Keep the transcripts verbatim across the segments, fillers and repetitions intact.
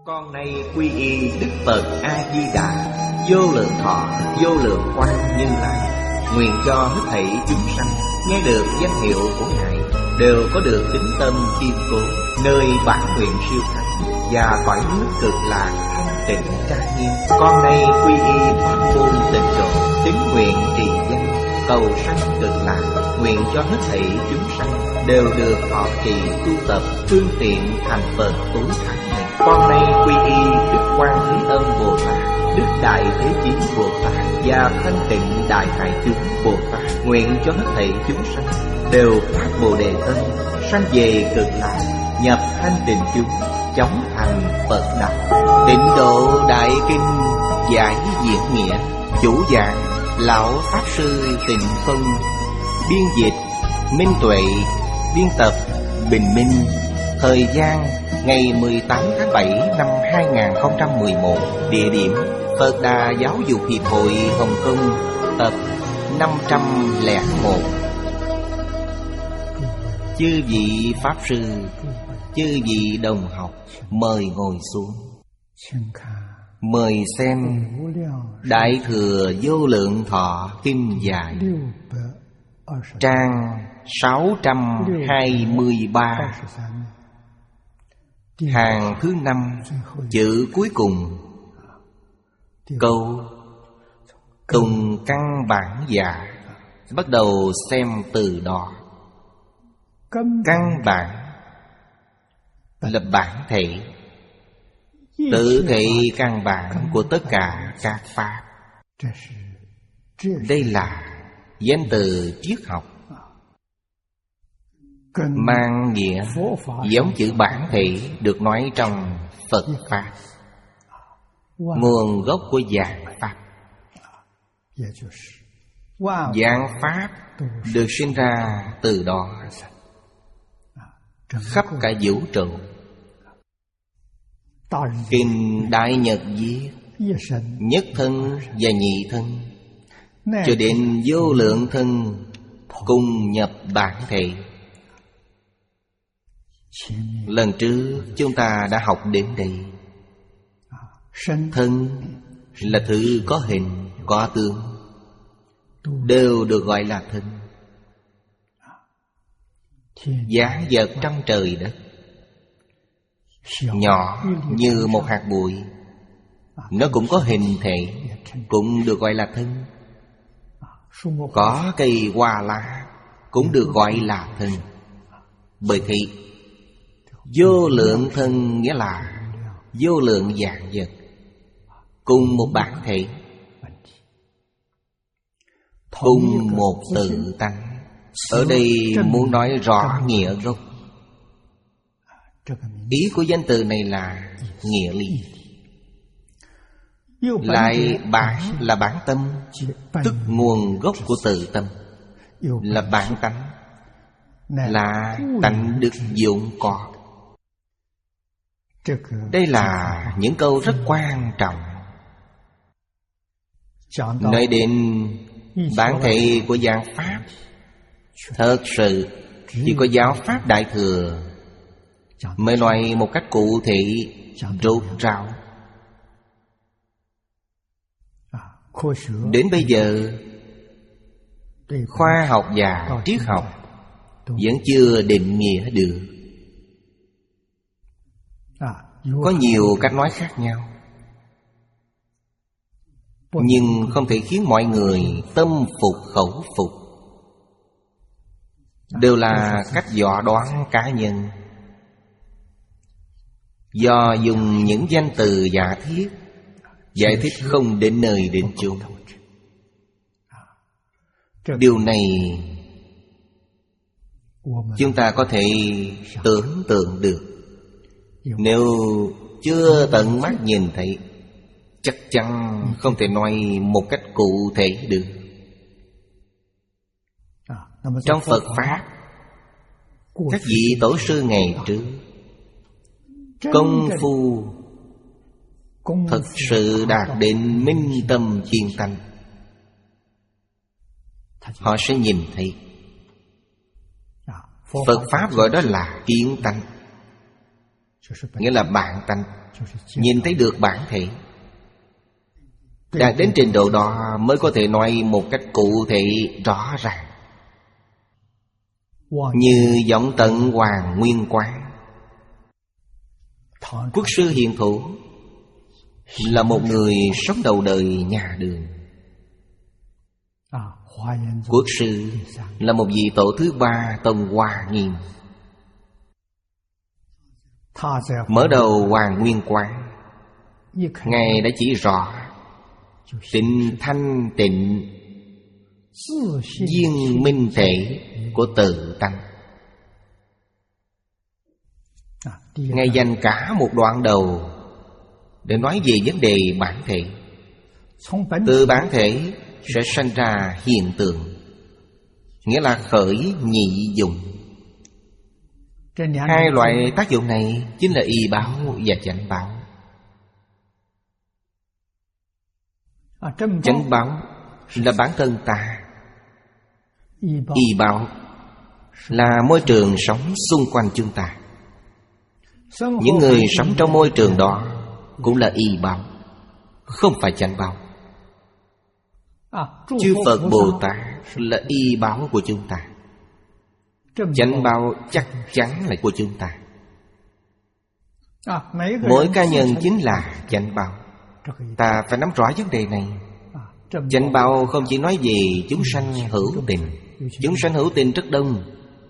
Con nay quy y Đức Phật A Di Đà, vô lượng thọ vô lượng quang Như Lai. Nguyện cho hết thảy chúng sanh nghe được danh hiệu của Ngài đều có được tín tâm kiên cố, nơi bản nguyện siêu thắng và cõi nước cực lạc thanh tịnh trang nghiêm. Con nay quy y pháp môn tịnh độ, tín nguyện trì danh cầu sanh cực lạc. Nguyện cho hết thảy chúng sanh đều được họ trì tu tập phương tiện thành Phật tối thắng này. Con nay quy y Đức Quan Thế Âm Bồ Tát, Đức Đại Thế Chí Bồ Tát và Thanh Tịnh Đại Hải Chúng Bồ Tát. Nguyện cho hết thảy chúng sanh đều phát Bồ Đề tâm, sanh về cực lạc, nhập thanh tịnh chúng, chóng thành Phật đạo. Tịnh độ Đại Kinh giải diễn nghĩa, chủ giảng lão pháp sư Tịnh Phân, biên dịch Minh Tuệ, biên tập Bình Minh. Thời gian ngày mười tám tháng bảy năm hai nghìn không trăm mười một. Địa điểm Phật Đà Giáo dục Hiệp hội Hồng Kông, tập năm trăm lẻ một. Chư vị pháp sư, chư vị đồng học, mời ngồi xuống. Mời xem Đại Thừa Vô Lượng Thọ Kinh Giải, trang sáu trăm hai mươi ba, hàng thứ năm, chữ cuối cùng. Câu Tùng căn bản dạ, bắt đầu xem từ đó. Căn bản là bản thể, tự thể căn bản của tất cả các pháp. Đây là danh từ triết học, mang nghĩa giống chữ bản thể được nói trong Phật Pháp, nguồn gốc của vạn Pháp. Vạn Pháp được sinh ra từ đó, khắp cả vũ trụ. Kinh Đại Nhật viết nhất thân và nhị thân, cho đến vô lượng thân cùng nhập bản thể. Lần trước chúng ta đã học đến đây. Thân là thứ có hình, có tướng, đều được gọi là thân. Dáng vật trong trời đất, nhỏ như một hạt bụi, nó cũng có hình thể, cũng được gọi là thân. Có cây hoa lá cũng được gọi là thân. Bởi thế vô lượng thân nghĩa là vô lượng vạn vật cùng một bản thể, cùng một tự tánh. Ở đây muốn nói rõ nghĩa gốc. Ý của danh từ này là nghĩa lý. Lại bản là bản tâm, tức nguồn gốc của tự tâm, là bản tánh, là tánh đức vốn có. Đây là những câu rất quan trọng. Nói đến bản thể của vạn Pháp, thật sự chỉ có giáo Pháp Đại Thừa mới nói một cách cụ thể, rốt ráo. Đến bây giờ, khoa học và triết học vẫn chưa định nghĩa được. Có nhiều cách nói khác nhau, nhưng không thể khiến mọi người tâm phục khẩu phục. Đều là cách dò đoán cá nhân, do dùng những danh từ giả thiết, giải thích không đến nơi đến chốn. Điều này chúng ta có thể tưởng tượng được. Nếu chưa tận mắt nhìn thấy, chắc chắn không thể nói một cách cụ thể được. Trong Phật Pháp, các vị tổ sư ngày trước công phu thật sự đạt đến minh tâm kiên tánh, họ sẽ nhìn thấy. Phật Pháp gọi đó là kiên tánh. nghĩa là bản tánh, nhìn thấy được bản thể. Đạt đến trình độ đó mới có thể nói một cách cụ thể rõ ràng. Như Vọng Tận Hoàng Nguyên Quán, Quốc sư Hiền Thủ là một người sống đầu đời nhà Đường. Quốc sư là một vị tổ thứ ba tông Hoa Nghiêm. Mở đầu Hoàng Nguyên Quán, Ngài đã chỉ rõ tịnh thanh tịnh viên minh thể của tự tánh. Ngài dành cả một đoạn đầu để nói về vấn đề bản thể. Từ bản thể sẽ sanh ra hiện tượng, nghĩa là khởi nhị dụng. Hai loại tác dụng này chính là y báo và chánh báo. Chánh báo là bản thân ta, y báo là môi trường sống xung quanh chúng ta. Những người sống trong môi trường đó cũng là y báo, không phải chánh báo. Chư Phật Bồ Tát là y báo của chúng ta, chánh báo chắc chắn là của chúng ta. Mỗi cá nhân chính là chánh báo. Ta phải nắm rõ vấn đề này. Chánh báo không chỉ nói về chúng sanh hữu tình. Chúng sanh hữu tình rất đông.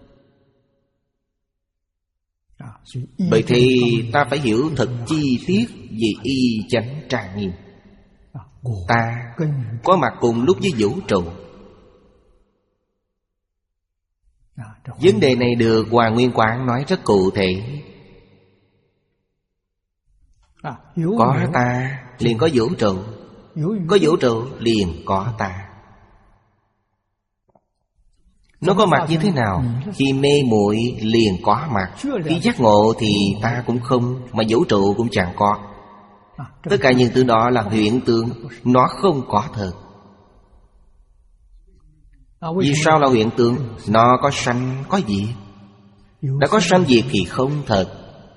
Bởi thì ta phải hiểu thật chi tiết về y chánh trang nghiêm. Ta có mặt cùng lúc với vũ trụ. Vấn đề này được Hoàng Nguyên Quán nói rất cụ thể. Có ta liền có vũ trụ, có vũ trụ liền có ta. Nó có mặt như thế nào? Khi mê muội liền có mặt. Khi giác ngộ thì ta cũng không, mà vũ trụ cũng chẳng có. Tất cả những thứ đó là hiện tượng, nó không có thật. Vì sao là hiện tượng? Nó có sanh, có diệt. Đã có sanh diệt thì không thật.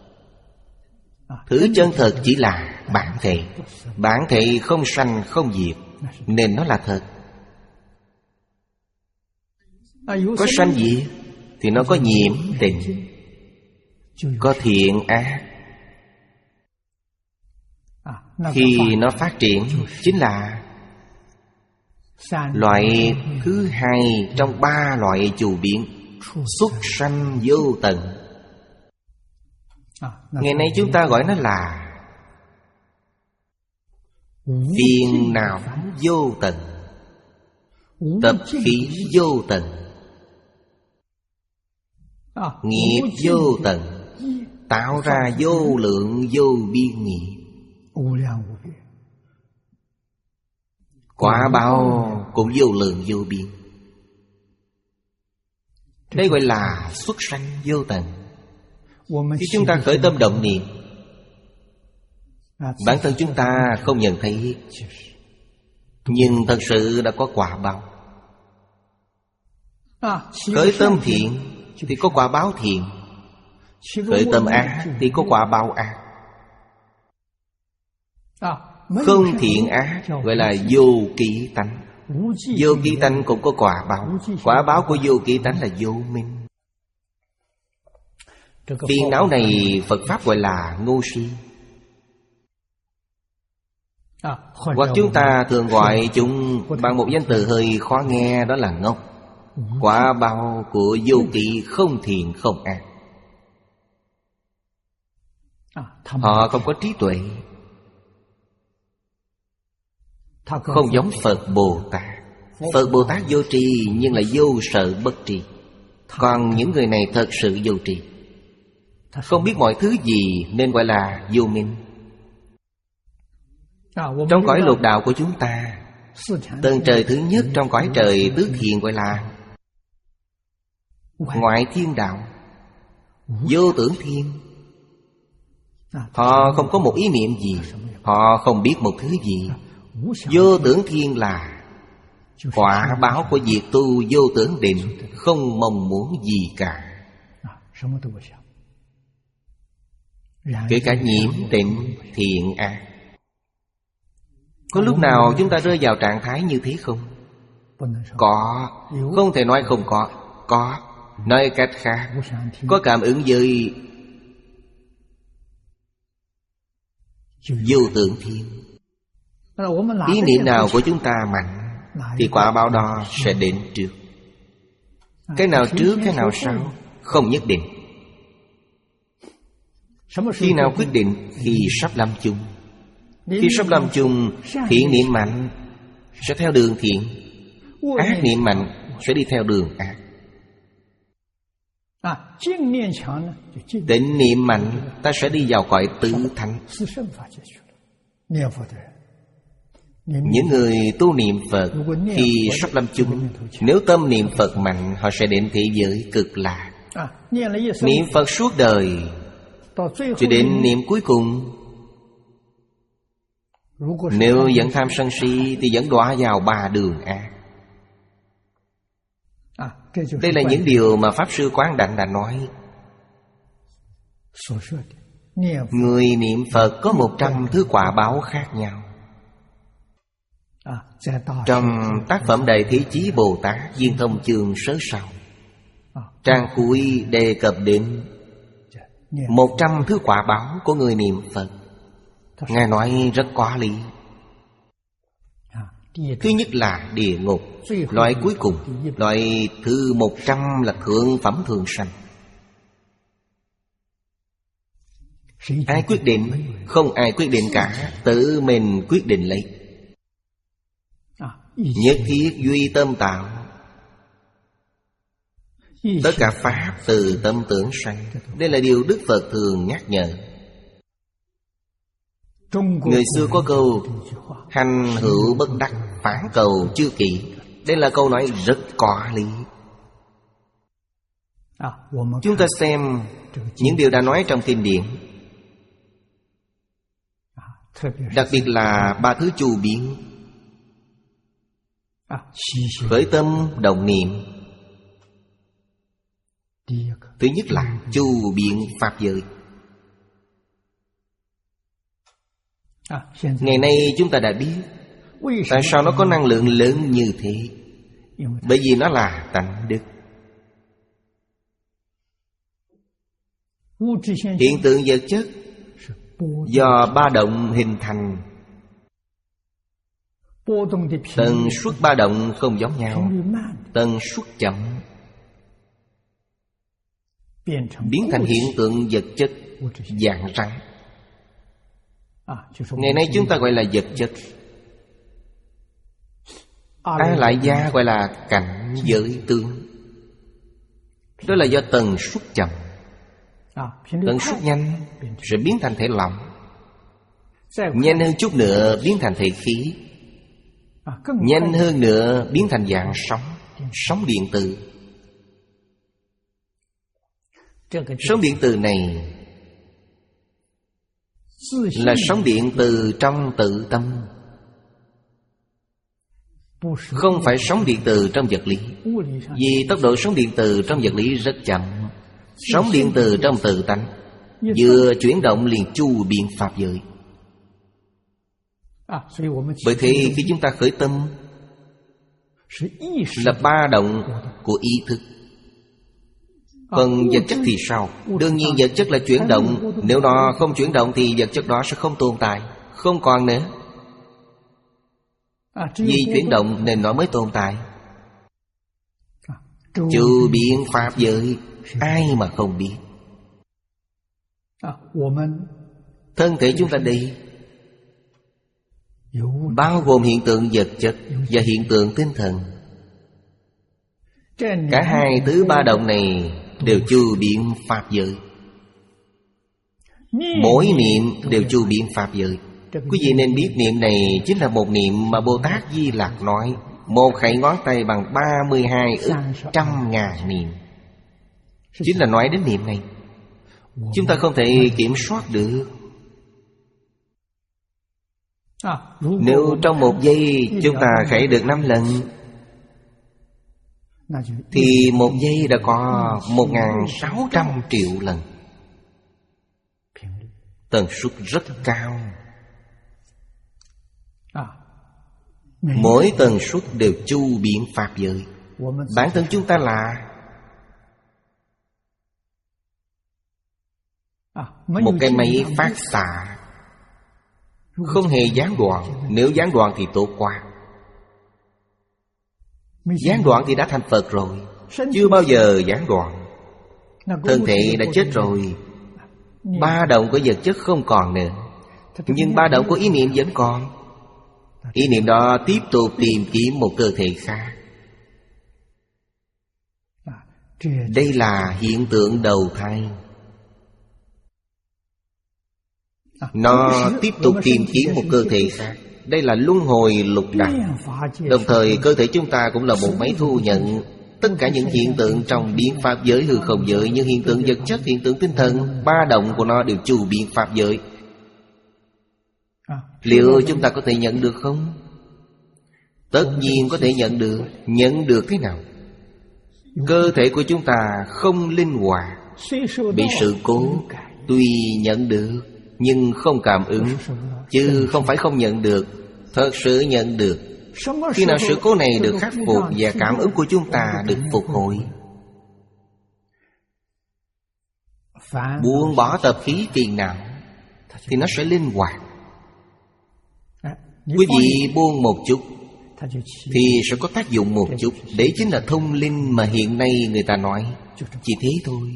Thứ chân thật chỉ là bản thể. Bản thể không sanh không diệt, nên nó là thật. Có sanh diệt thì nó có nhiễm tình, có thiện ác. Khi nó phát triển chính là loại thứ hai trong ba loại chù biến, xuất sanh vô tận. Ngày nay chúng ta gọi nó là phiền não vô tận, tập khí vô tận, nghiệp vô tận, tạo ra vô lượng vô biên nghiệp. Quả báo cũng vô lượng vô biên. Đây gọi là xuất sanh vô tận. Khi chúng ta khởi tâm động niệm, bản thân chúng ta không nhận thấy, nhưng thật sự đã có quả báo. Khởi tâm thiện thì có quả báo thiện, khởi tâm ác thì có quả báo ác. Không thiện ác gọi là vô ký tánh. Vô ký tánh cũng có quả báo. Quả báo của vô ký tánh là vô minh. Phiền não này Phật Pháp gọi là ngu si. Hoặc chúng ta thường gọi chúng bằng một danh từ hơi khó nghe, đó là ngốc. Quả báo của vô ký không thiện không ác. Họ không có trí tuệ, không giống Phật Bồ Tát. Phật Bồ Tát vô tri nhưng lại vô sợ bất tri. Còn những người này thật sự vô tri, không biết mọi thứ gì nên gọi là vô minh. Trong cõi lục đạo của chúng ta, tầng trời thứ nhất trong cõi trời tứ thiện gọi là ngoại thiên đạo, vô tưởng thiên. Họ không có một ý niệm gì, họ không biết một thứ gì. Vô tưởng thiên là quả báo của việc tu vô tưởng định, không mong muốn gì cả. kể cả nhiễm tịnh thiện ác. Có lúc nào chúng ta rơi vào trạng thái như thế không? Có. Không thể nói không có. Có. Nói cách khác, có cảm ứng với vô tượng thiên. Ý niệm nào của chúng ta mạnh thì quả báo đó sẽ đến trước. Cái nào trước, cái nào sau không nhất định. Khi nào quyết định? Khi sắp lâm chung. Khi sắp lâm chung, thiện niệm mạnh sẽ theo đường thiện, ác niệm mạnh sẽ đi theo đường ác. Tịnh niệm mạnh, ta sẽ đi vào cõi tứ thánh. Những người tu niệm Phật khi sắp lâm chung, nếu tâm niệm Phật mạnh, họ sẽ đến thế giới cực lạc. Niệm Phật suốt đời cho đến niệm cuối cùng, nếu vẫn tham sân si thì vẫn đọa vào ba đường ác. Đây là những điều mà Pháp Sư Quán Đảnh đã nói. Người niệm Phật có một trăm thứ quả báo khác nhau. Trong tác phẩm Đại Thế Chí Bồ Tát Viên Thông chương sớ sau, trang cuối đề cập đến một trăm thứ quả báo của người niệm Phật. Ngài nói rất có lý. Thứ nhất là địa ngục. Loại cuối cùng, loại thứ một trăm là thượng phẩm thường sanh. Ai quyết định? Không ai quyết định cả, tự mình quyết định lấy. Nhất thiết duy tâm tạo. Tất cả pháp từ tâm tưởng sanh. Đây là điều Đức Phật thường nhắc nhở. Người xưa có câu hành hữu bất đắc, phản cầu chưa kỹ. Đây là câu nói rất có lý. Chúng ta xem những điều đã nói trong kinh điển, đặc biệt là ba thứ chu biến: khởi tâm động niệm. Thứ nhất là chu biến pháp giới. Ngày nay chúng ta đã biết tại sao nó có năng lượng lớn như thế. Bởi vì nó là tánh đức. Hiện tượng vật chất do ba động hình thành. Tần suất ba động không giống nhau. Tần suất chậm, biến thành hiện tượng vật chất dạng rắn. Ngày nay chúng ta gọi là vật chất. A Lại Gia gọi là cảnh giới tướng. Đó là do tần suất chậm. Tần suất nhanh sẽ biến thành thể lỏng, nhanh hơn chút nữa biến thành thể khí, nhanh hơn nữa biến thành dạng sóng, sóng điện tử. Sóng điện từ này là sóng điện từ trong tự tâm, không phải sóng điện từ trong vật lý. Vì tốc độ sóng điện từ trong vật lý rất chậm. Sóng điện từ trong tự tánh vừa chuyển động liền chu biến pháp giới. Bởi thế khi chúng ta khởi tâm là ba động của ý thức. Còn vật chất thì sao? Đương nhiên vật chất là chuyển động. Nếu nó không chuyển động thì vật chất đó sẽ không tồn tại, không còn nữa. Vì chuyển động nên nó mới tồn tại. Chu biến pháp giới, ai mà không biết. Thân thể chúng ta đây bao gồm hiện tượng vật chất và hiện tượng tinh thần. Cả hai thứ ba động này đều chu biến pháp giới. Mỗi niệm đều chu biến pháp giới. Quý vị nên biết niệm này chính là một niệm mà Bồ Tát Di Lặc nói: một khẩy ngón tay bằng ba mươi hai ức trăm ngàn niệm. Chính là nói đến niệm này. Chúng ta không thể kiểm soát được. Nếu trong một giây chúng ta khẩy được năm lần thì một giây đã có một nghìn sáu trăm triệu lần. Tần suất rất cao. Mỗi tần suất đều chu biện pháp giới. Bản thân chúng ta là một cái máy phát xạ, không hề gián đoạn. Nếu gián đoạn thì tốt quá. Gián đoạn thì đã thành Phật rồi. Chưa bao giờ gián đoạn. Thân thể đã chết rồi. Ba động của vật chất không còn nữa, nhưng ba động của ý niệm vẫn còn. Ý niệm đó tiếp tục tìm kiếm một cơ thể khác. Đây là hiện tượng đầu thai. Nó tiếp tục tìm kiếm một cơ thể khác. Đây là luân hồi lục đẳng. Đồng thời cơ thể chúng ta cũng là một máy thu nhận tất cả những hiện tượng trong biến pháp giới hư không giới. Những hiện tượng vật chất, hiện tượng tinh thần, ba động của nó đều chu biến pháp giới. Liệu chúng ta có thể nhận được không? Tất nhiên có thể nhận được. Nhận được thế nào? Cơ thể của chúng ta không linh hoạt, bị sự cố. Tuy nhận được nhưng không cảm ứng. Chứ không phải không nhận được. Thật sự nhận được. Khi nào sự cố này được khắc phục và cảm ứng của chúng ta được phục hồi, buông bỏ tập khí phiền não, thì nó sẽ linh hoạt. Quý vị buông một chút thì sẽ có tác dụng một chút. Đấy chính là thông linh mà hiện nay người ta nói. Chỉ thế thôi.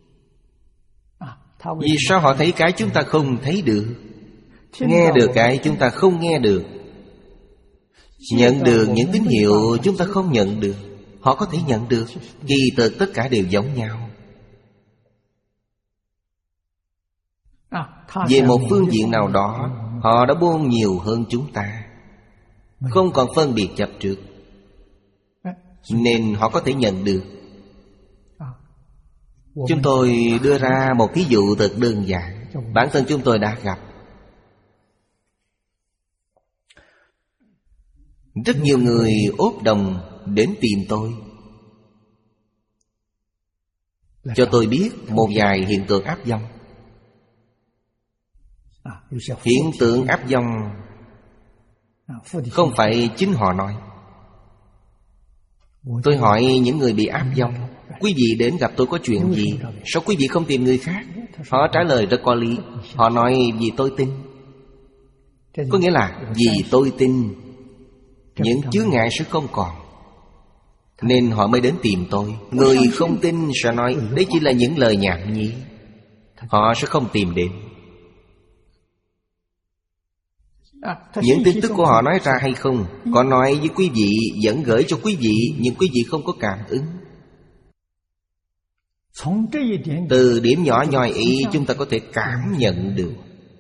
Vì sao họ thấy cái chúng ta không thấy được, nghe được cái chúng ta không nghe được, nhận được những tín hiệu chúng ta không nhận được? Họ có thể nhận được. Kỳ thực tất cả đều giống nhau. Về một phương diện nào đó, họ đã buông nhiều hơn chúng ta, không còn phân biệt chấp trước, nên họ có thể nhận được. Chúng tôi đưa ra một ví dụ thật đơn giản. Bản thân chúng tôi đã gặp. Rất nhiều người ốp đồng đến tìm tôi, cho tôi biết một vài hiện tượng áp vong. Hiện tượng áp vong không phải chính họ nói. Tôi hỏi những người bị áp vong: quý vị đến gặp tôi có chuyện gì? Sao quý vị không tìm người khác? Họ trả lời rất có lý. Họ nói vì tôi tin. Có nghĩa là vì tôi tin những chướng ngại sẽ không còn, nên họ mới đến tìm tôi. Người không tin sẽ nói đấy chỉ là những lời nhảm nhí, họ sẽ không tìm đến. Những tin tức của họ nói ra hay không, có nói với quý vị, vẫn gửi cho quý vị, nhưng quý vị không có cảm ứng. Từ điểm nhỏ nhoi ý chúng ta có thể cảm nhận được.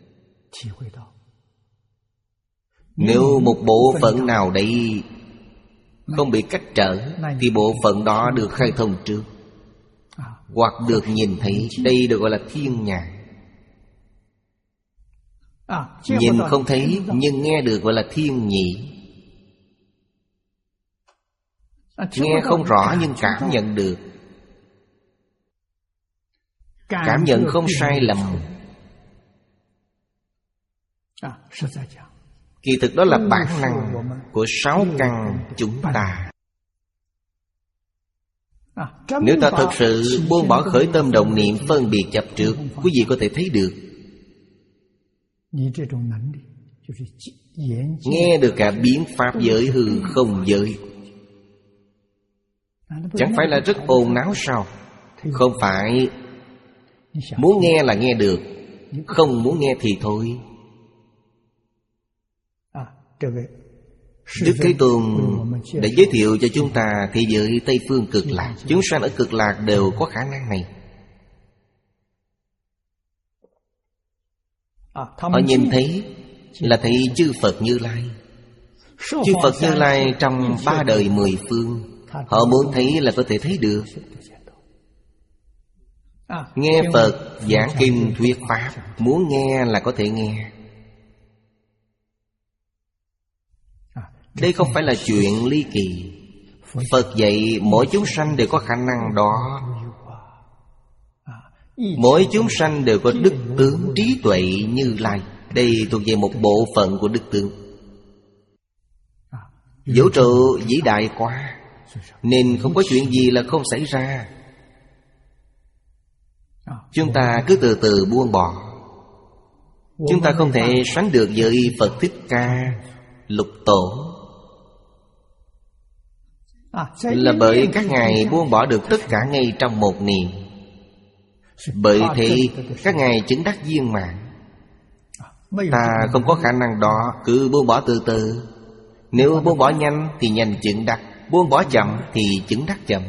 Nếu một bộ phận nào đây không bị cách trở, thì bộ phận đó được khai thông trước, hoặc được nhìn thấy. Đây được gọi là thiên nhãn. Nhìn không thấy nhưng nghe được gọi là thiên nhĩ. Nghe không rõ nhưng cảm nhận được. Cảm nhận không sai lầm. Kỳ thực đó là bản năng của sáu căn chúng ta. Nếu ta thật sự buông bỏ khởi tâm động niệm phân biệt chấp trước, quý vị có thể thấy được. Nghe được cả biến pháp giới hư không giới. Chẳng phải là rất ồn náo sao? Không phải. Muốn nghe là nghe được, không muốn nghe thì thôi. Đức Thế Tôn đã giới thiệu cho chúng ta thế giới Tây Phương Cực Lạc. Chúng sanh ở Cực Lạc đều có khả năng này. Họ nhìn thấy là thấy chư Phật Như Lai. Chư Phật Như Lai trong ba đời mười phương, họ muốn thấy là có thể thấy được. Nghe Phật giảng kinh thuyết pháp, muốn nghe là có thể nghe. Đây không phải là chuyện ly kỳ. Phật dạy mỗi chúng sanh đều có khả năng đó. Mỗi chúng sanh đều có đức tướng trí tuệ Như Lai. Đây thuộc về một bộ phận của đức tướng. Vũ trụ vĩ đại quá, nên không có chuyện gì là không xảy ra. Chúng ta cứ từ từ buông bỏ. Chúng ta không thể sánh được với Phật Thích Ca, Lục Tổ. Là bởi các ngài buông bỏ được tất cả ngay trong một niệm. Bởi thế các ngài chứng đắc viên mãn. Ta không có khả năng đó. Cứ buông bỏ từ từ. Nếu buông bỏ nhanh thì nhanh chứng đắc, buông bỏ chậm thì chứng đắc chậm.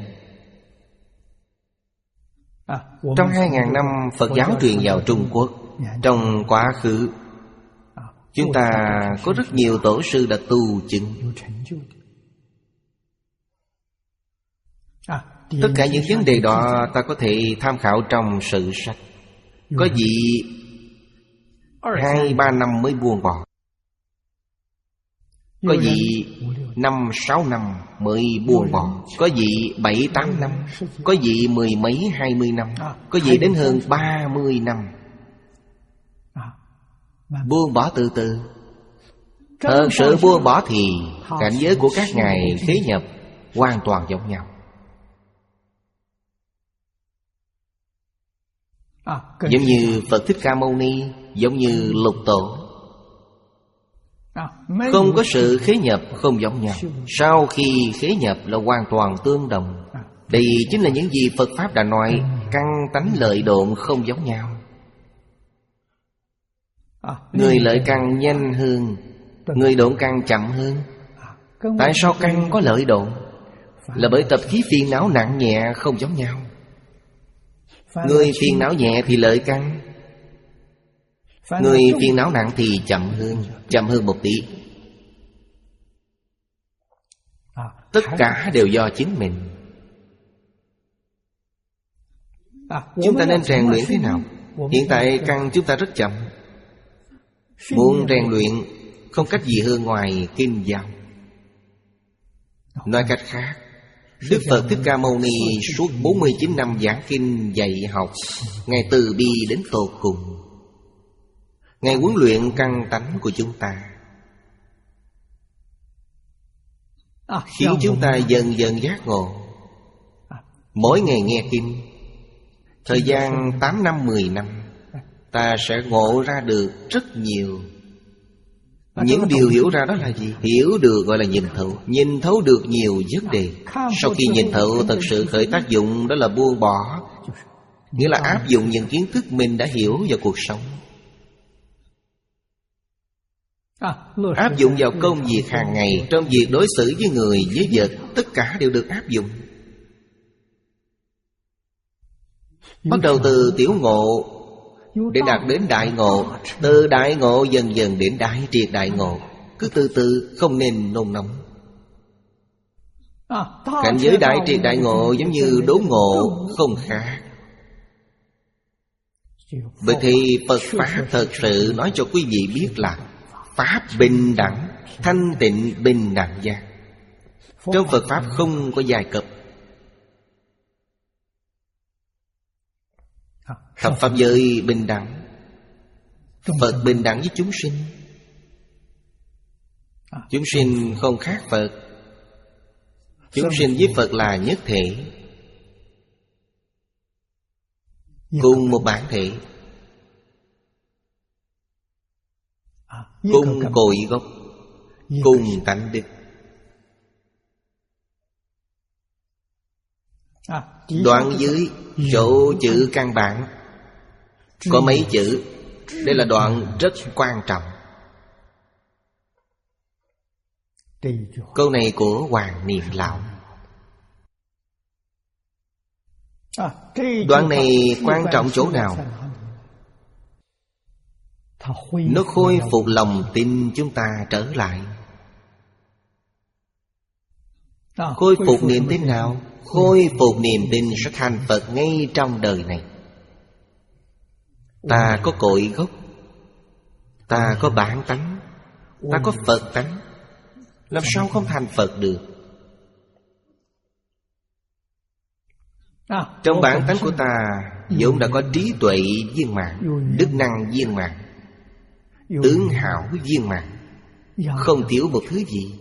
Trong hai ngàn năm Phật giáo truyền vào Trung Quốc, trong quá khứ chúng ta có rất nhiều tổ sư đã tu chứng. Tất cả những vấn đề đó ta có thể tham khảo trong sử sách. Có vị hai ba năm mới buông bỏ, có vị năm sáu năm mới buông bỏ, có vị bảy tám năm, có vị mười mấy hai mươi năm, có vị đến hơn ba mươi năm. Buông bỏ từ từ. Thật sự buông bỏ thì cảnh giới của các ngài khế nhập hoàn toàn giống nhau. Giống như Phật Thích Ca Mâu Ni, giống như Lục Tổ. Không có sự khế nhập không giống nhau. Sau khi khế nhập là hoàn toàn tương đồng. Đây chính là những gì Phật Pháp đã nói. Căn tánh lợi độn không giống nhau. Người lợi căn nhanh hơn, người độn căn chậm hơn. Tại sao căn có lợi độn? Là bởi tập khí phiền não nặng nhẹ không giống nhau. Người phiền não nhẹ thì lợi căn, người phiền não nặng thì chậm hơn, chậm hơn một tí. Tất cả đều do chính mình. Chúng ta nên rèn luyện thế nào? Hiện tại căn chúng ta rất chậm. Muốn rèn luyện không cách gì hơn ngoài kinh giáo. Nói cách khác, Đức Phật Thích Ca Mâu Ni suốt bốn mươi chín năm giảng kinh dạy học, Ngài từ bi đến tột cùng. Ngài huấn luyện căn tánh của chúng ta, khiến chúng ta dần dần giác ngộ. Mỗi ngày nghe kinh, thời gian tám năm mười năm, ta sẽ ngộ ra được rất nhiều. Những điều hiểu ra đó là gì? Hiểu được gọi là nhìn thấu. Nhìn thấu được nhiều vấn đề. Sau khi nhìn thấu thật sự khởi tác dụng, đó là buông bỏ. Nghĩa là áp dụng những kiến thức mình đã hiểu vào cuộc sống. Áp dụng vào công việc hàng ngày. Trong việc đối xử với người, với vật, tất cả đều được áp dụng. Bắt đầu từ tiểu ngộ để đạt đến đại ngộ, từ đại ngộ dần dần đến đại triệt đại ngộ. Cứ từ từ, không nên nôn nóng. Cảnh giới đại triệt đại ngộ giống như đốn ngộ, không khác. Bởi thì Phật Pháp thật sự nói cho quý vị biết là Pháp bình đẳng, thanh tịnh bình đẳng giác. Trong Phật Pháp không có giai cấp. Thập Pháp giới bình đẳng. Phật bình đẳng với chúng sinh. Chúng sinh không khác Phật. Chúng sinh với Phật là nhất thể, cùng một bản thể, cùng cội gốc, cùng tánh đức. Đoạn dưới chỗ chữ căn bản có mấy chữ. Đây là đoạn rất quan trọng. Câu này của Hoàng Niệm Lão. Đoạn này quan trọng chỗ nào? Nó khôi phục lòng tin chúng ta trở lại. Khôi phục niềm tin nào? Khôi phục niềm tin sẽ thành Phật ngay trong đời này. Ta có cội gốc, ta có bản tánh, ta có Phật tánh, làm sao không thành Phật được? Trong bản tánh của ta vốn đã có trí tuệ viên mãn, đức năng viên mãn, tướng hảo viên mãn, không thiếu một thứ gì.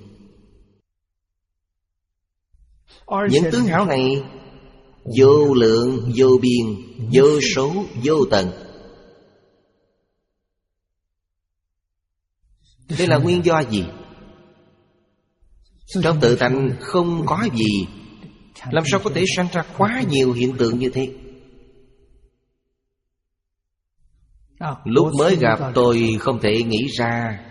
Những tướng hảo này vô lượng, vô biên, vô số, vô tận. Đây là nguyên do gì? Trong tự tánh không có gì, làm sao có thể sanh ra quá nhiều hiện tượng như thế? Lúc mới gặp tôi không thể nghĩ ra.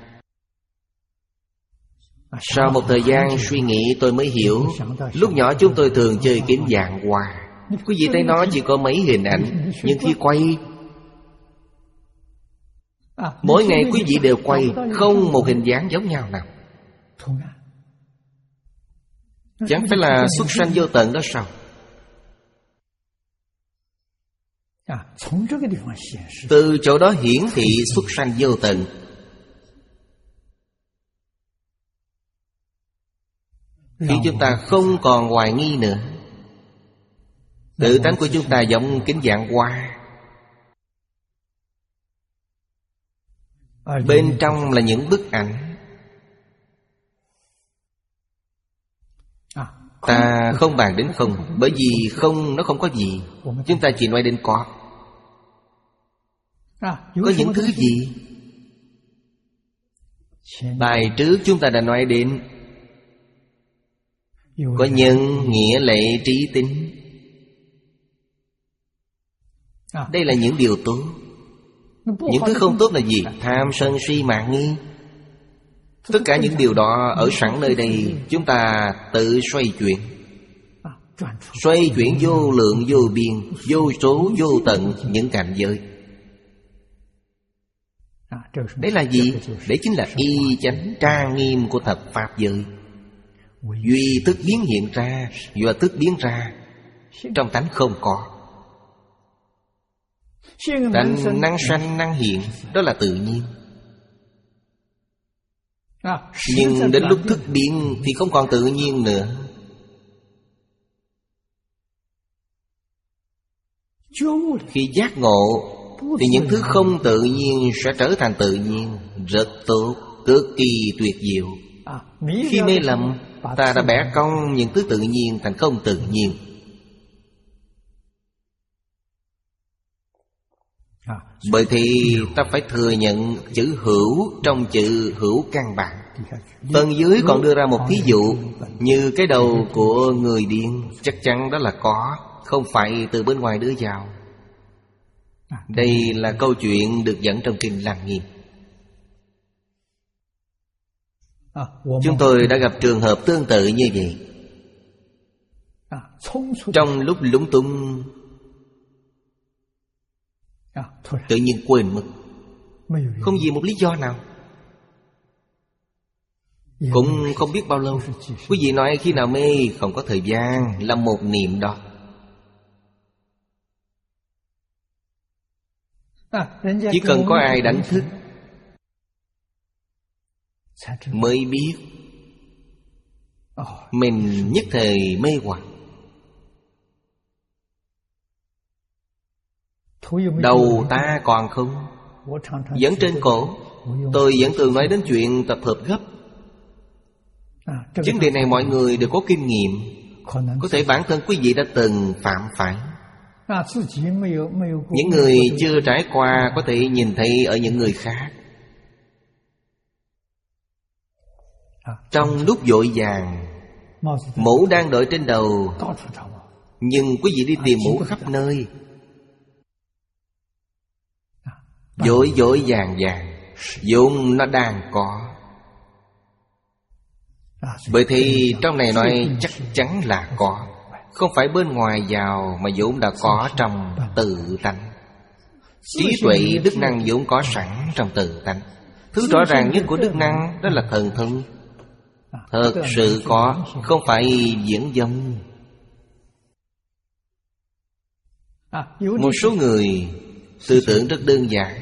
Sau một thời gian suy nghĩ tôi mới hiểu. Lúc nhỏ chúng tôi thường chơi kiếm vàng hoa. Quý vị thấy nó chỉ có mấy hình ảnh, nhưng khi quay, mỗi ngày quý vị đều quay, không một hình dáng giống nhau nào. Chẳng phải là xuất sanh vô tận đó sao? Từ chỗ đó hiển thị xuất sanh vô tận. Khi chúng ta không còn hoài nghi nữa, tự tánh của chúng ta giống kính vạn hoa. Bên trong là những bức ảnh. Ta không bàn đến không, bởi vì không nó không có gì. Chúng ta chỉ nói đến có. Có những thứ gì? Bài trước chúng ta đã nói đến có nhân, nghĩa, lệ, trí, tính. Đây là những điều tốt. Những thứ không tốt là gì? Tham, sân, si, mạn, nghi. Tất cả những điều đó ở sẵn nơi đây. Chúng ta tự xoay chuyển. Xoay chuyển vô lượng, vô biên, vô số, vô tận những cảnh giới. Đấy là gì? Đấy chính là y chánh trang nghiêm của thập pháp giới. Duy thức biến hiện ra, do thức biến ra. Trong tánh không có. Tánh năng sanh năng hiện, đó là tự nhiên. Nhưng đến lúc thức biến thì không còn tự nhiên nữa. Khi giác ngộ thì những thứ không tự nhiên sẽ trở thành tự nhiên. Rất tốt, cực kỳ tuyệt diệu. Khi mê lầm, ta đã bẻ cong những thứ tự nhiên thành không tự nhiên. Bởi thì ta phải thừa nhận chữ hữu trong chữ hữu căn bản. Phần dưới còn đưa ra một thí dụ, như cái đầu của người điên, chắc chắn đó là có, không phải từ bên ngoài đưa vào. Đây là câu chuyện được dẫn trong kinh Lăng Nghiêm. Chúng tôi đã gặp trường hợp tương tự như vậy. Trong lúc lúng túng, tự nhiên quên mất, không vì một lý do nào, cũng không biết bao lâu. Quý vị nói khi nào mê? Không có thời gian, là một niệm đó. Chỉ cần có ai đánh thức mới biết mình nhất thời mê hoặc. Đầu ta còn không, vẫn trên cổ. Tôi vẫn thường nói đến chuyện tập hợp gấp. Vấn đề này mọi người đều có kinh nghiệm. Có thể bản thân quý vị đã từng phạm phải. Những người chưa trải qua có thể nhìn thấy ở những người khác. Trong lúc vội vàng, mũ đang đội trên đầu, nhưng quý vị đi tìm mũ khắp nơi. Vội vội vàng vàng, vốn nó đang có. Bởi thì trong này nói chắc chắn là có, không phải bên ngoài vào, mà vốn đã có trong tự tánh. Trí tuệ đức năng vốn có sẵn trong tự tánh. Thứ rõ ràng nhất của đức năng đó là thần thông. Thật sự có, không phải diễn dông. Một số người tư tưởng rất đơn giản.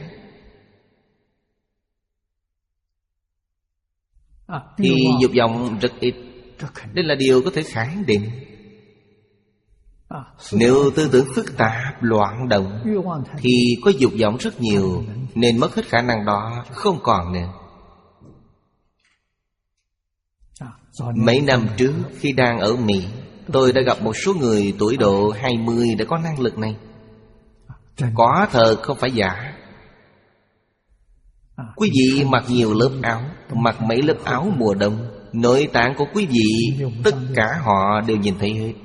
Thì dục vọng rất ít. Đây là điều có thể khẳng định. Nếu tư tưởng phức tạp, loạn động thì có dục vọng rất nhiều, nên mất hết khả năng đó, không còn nữa. Mấy năm trước khi đang ở Mỹ, tôi đã gặp một số người tuổi độ hai mươi đã có năng lực này. Có thật, không phải giả. Quý vị mặc nhiều lớp áo, mặc mấy lớp áo mùa đông, nội tạng của quý vị tất cả họ đều nhìn thấy hết.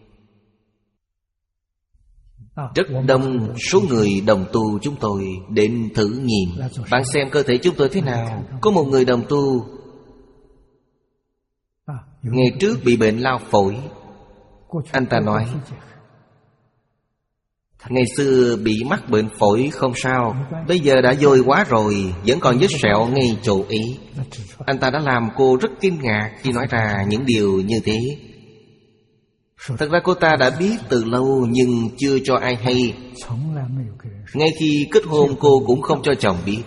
Rất đông số người đồng tu chúng tôi đến thử nghiệm. Bạn xem cơ thể chúng tôi thế nào. Có một người đồng tu ngày trước bị bệnh lao phổi. Anh ta nói ngày xưa bị mắc bệnh phổi không sao, bây giờ đã vôi quá rồi, vẫn còn vết sẹo ngay chỗ ấy. Anh ta đã làm cô rất kinh ngạc khi nói ra những điều như thế. Thật ra cô ta đã biết từ lâu nhưng chưa cho ai hay. Ngay khi kết hôn cô cũng không cho chồng biết.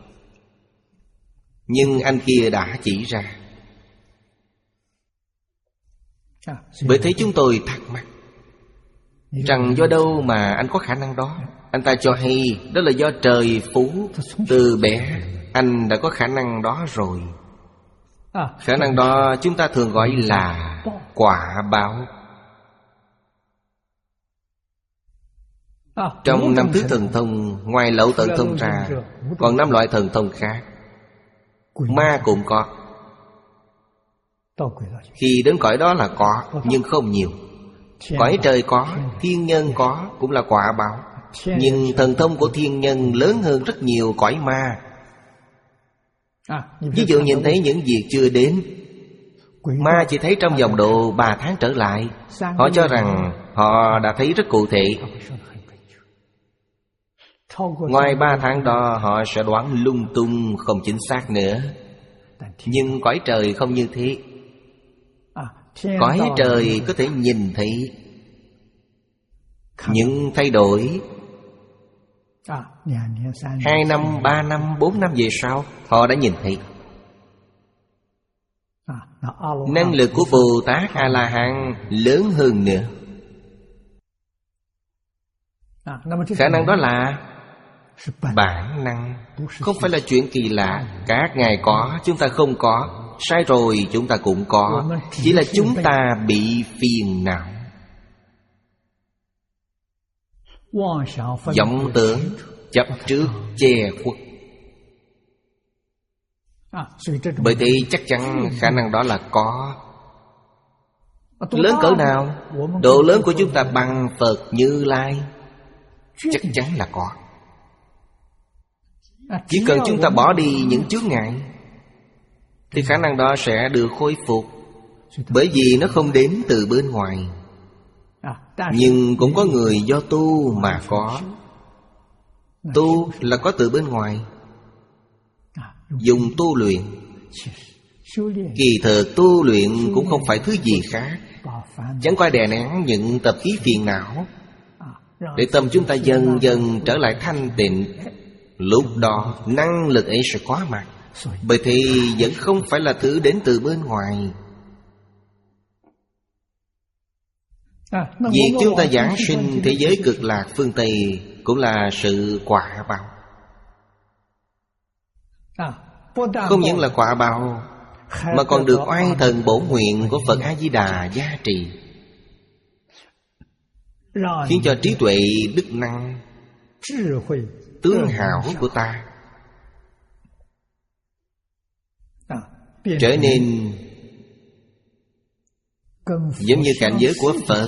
Nhưng anh kia đã chỉ ra. Bởi thế chúng tôi thắc mắc rằng do đâu mà anh có khả năng đó. Anh ta cho hay đó là do trời phú. Từ bé anh đã có khả năng đó rồi. Khả năng đó chúng ta thường gọi là quả báo. Trong năm thứ thần thông, ngoài lậu tận thông ra, còn năm loại thần thông khác. Ma cũng có. Khi đến cõi đó là có, nhưng không nhiều. Cõi trời có, thiên nhân có, cũng là quả báo. Nhưng thần thông của thiên nhân lớn hơn rất nhiều cõi ma. Ví dụ nhìn thấy những việc chưa đến. Ma chỉ thấy trong vòng độ ba tháng trở lại. Họ cho rằng họ đã thấy rất cụ thể. Ngoài ba tháng đó họ sẽ đoán lung tung, không chính xác nữa. Nhưng cõi trời không như thế. Cõi trời có thể nhìn thấy những thay đổi. Hai năm, ba năm, bốn năm về sau họ đã nhìn thấy. Năng lực của Bồ Tát A-la-hán lớn hơn nữa. Khả năng đó là bản năng, không phải là chuyện kỳ lạ. Các ngài có, chúng ta không có. Sai rồi, chúng ta cũng có. Chỉ là chúng ta bị phiền não. Vọng tưởng, chấp trước, che khuất. Bởi thế chắc chắn khả năng đó là có. Lớn cỡ nào? Độ lớn của chúng ta bằng Phật Như Lai. Chắc chắn là có. Chỉ cần chúng ta bỏ đi những chướng ngại thì khả năng đó sẽ được khôi phục. Bởi vì nó không đến từ bên ngoài. Nhưng cũng có người do tu mà có. Tu là có từ bên ngoài. Dùng tu luyện. Kỳ thực tu luyện cũng không phải thứ gì khác, chẳng qua đè nén những tập khí phiền não, để tâm chúng ta dần dần trở lại thanh tịnh. Lúc đó năng lực ấy sẽ có mặt. Bởi thì vẫn không phải là thứ đến từ bên ngoài. Việc chúng ta giảng sinh thế giới cực lạc phương Tây cũng là sự quả báo. Không những là quả báo, mà còn được oai thần bổ nguyện của Phật A-di-đà gia trì, khiến cho trí tuệ đức năng tướng hảo của ta trở nên giống như cảnh giới của Phật.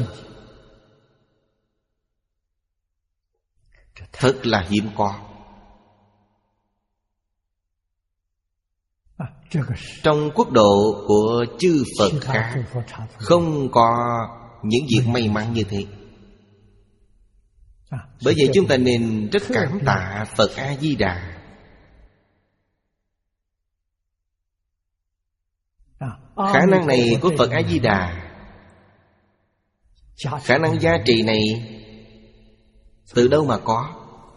Thật là hiếm có. Trong quốc độ của chư Phật khác không có những việc may mắn như thế. Bởi vậy chúng ta nên rất cảm tạ Phật A-di-đà. Khả năng này của Phật A-di-đà, khả năng gia trì này từ đâu mà có?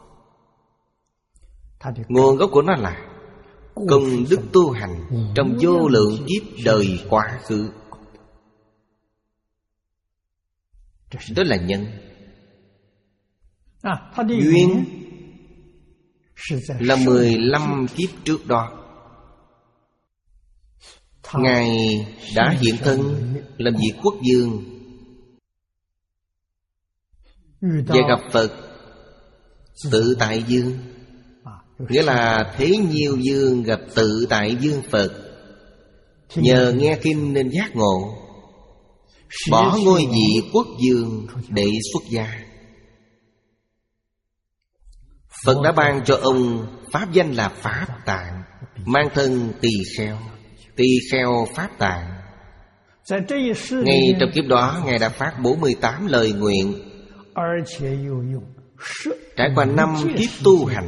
Nguồn gốc của nó là công đức tu hành trong vô lượng kiếp đời quá khứ. Đó là nhân. Duyên là mười lăm kiếp trước đó, Ngài đã hiện thân làm vị quốc vương, và gặp Phật Tự Tại Dương. Nghĩa là Thế Nhiêu Dương gặp Tự Tại Dương Phật, nhờ nghe kinh nên giác ngộ, bỏ ngôi vị quốc vương để xuất gia. Phật đã ban cho ông pháp danh là Pháp Tạng, mang thân tỳ kheo. Tỳ kheo Pháp Tạng. Ngay trong kiếp đó, Ngài đã phát bốn mươi tám lời nguyện, trải qua năm kiếp tu hành.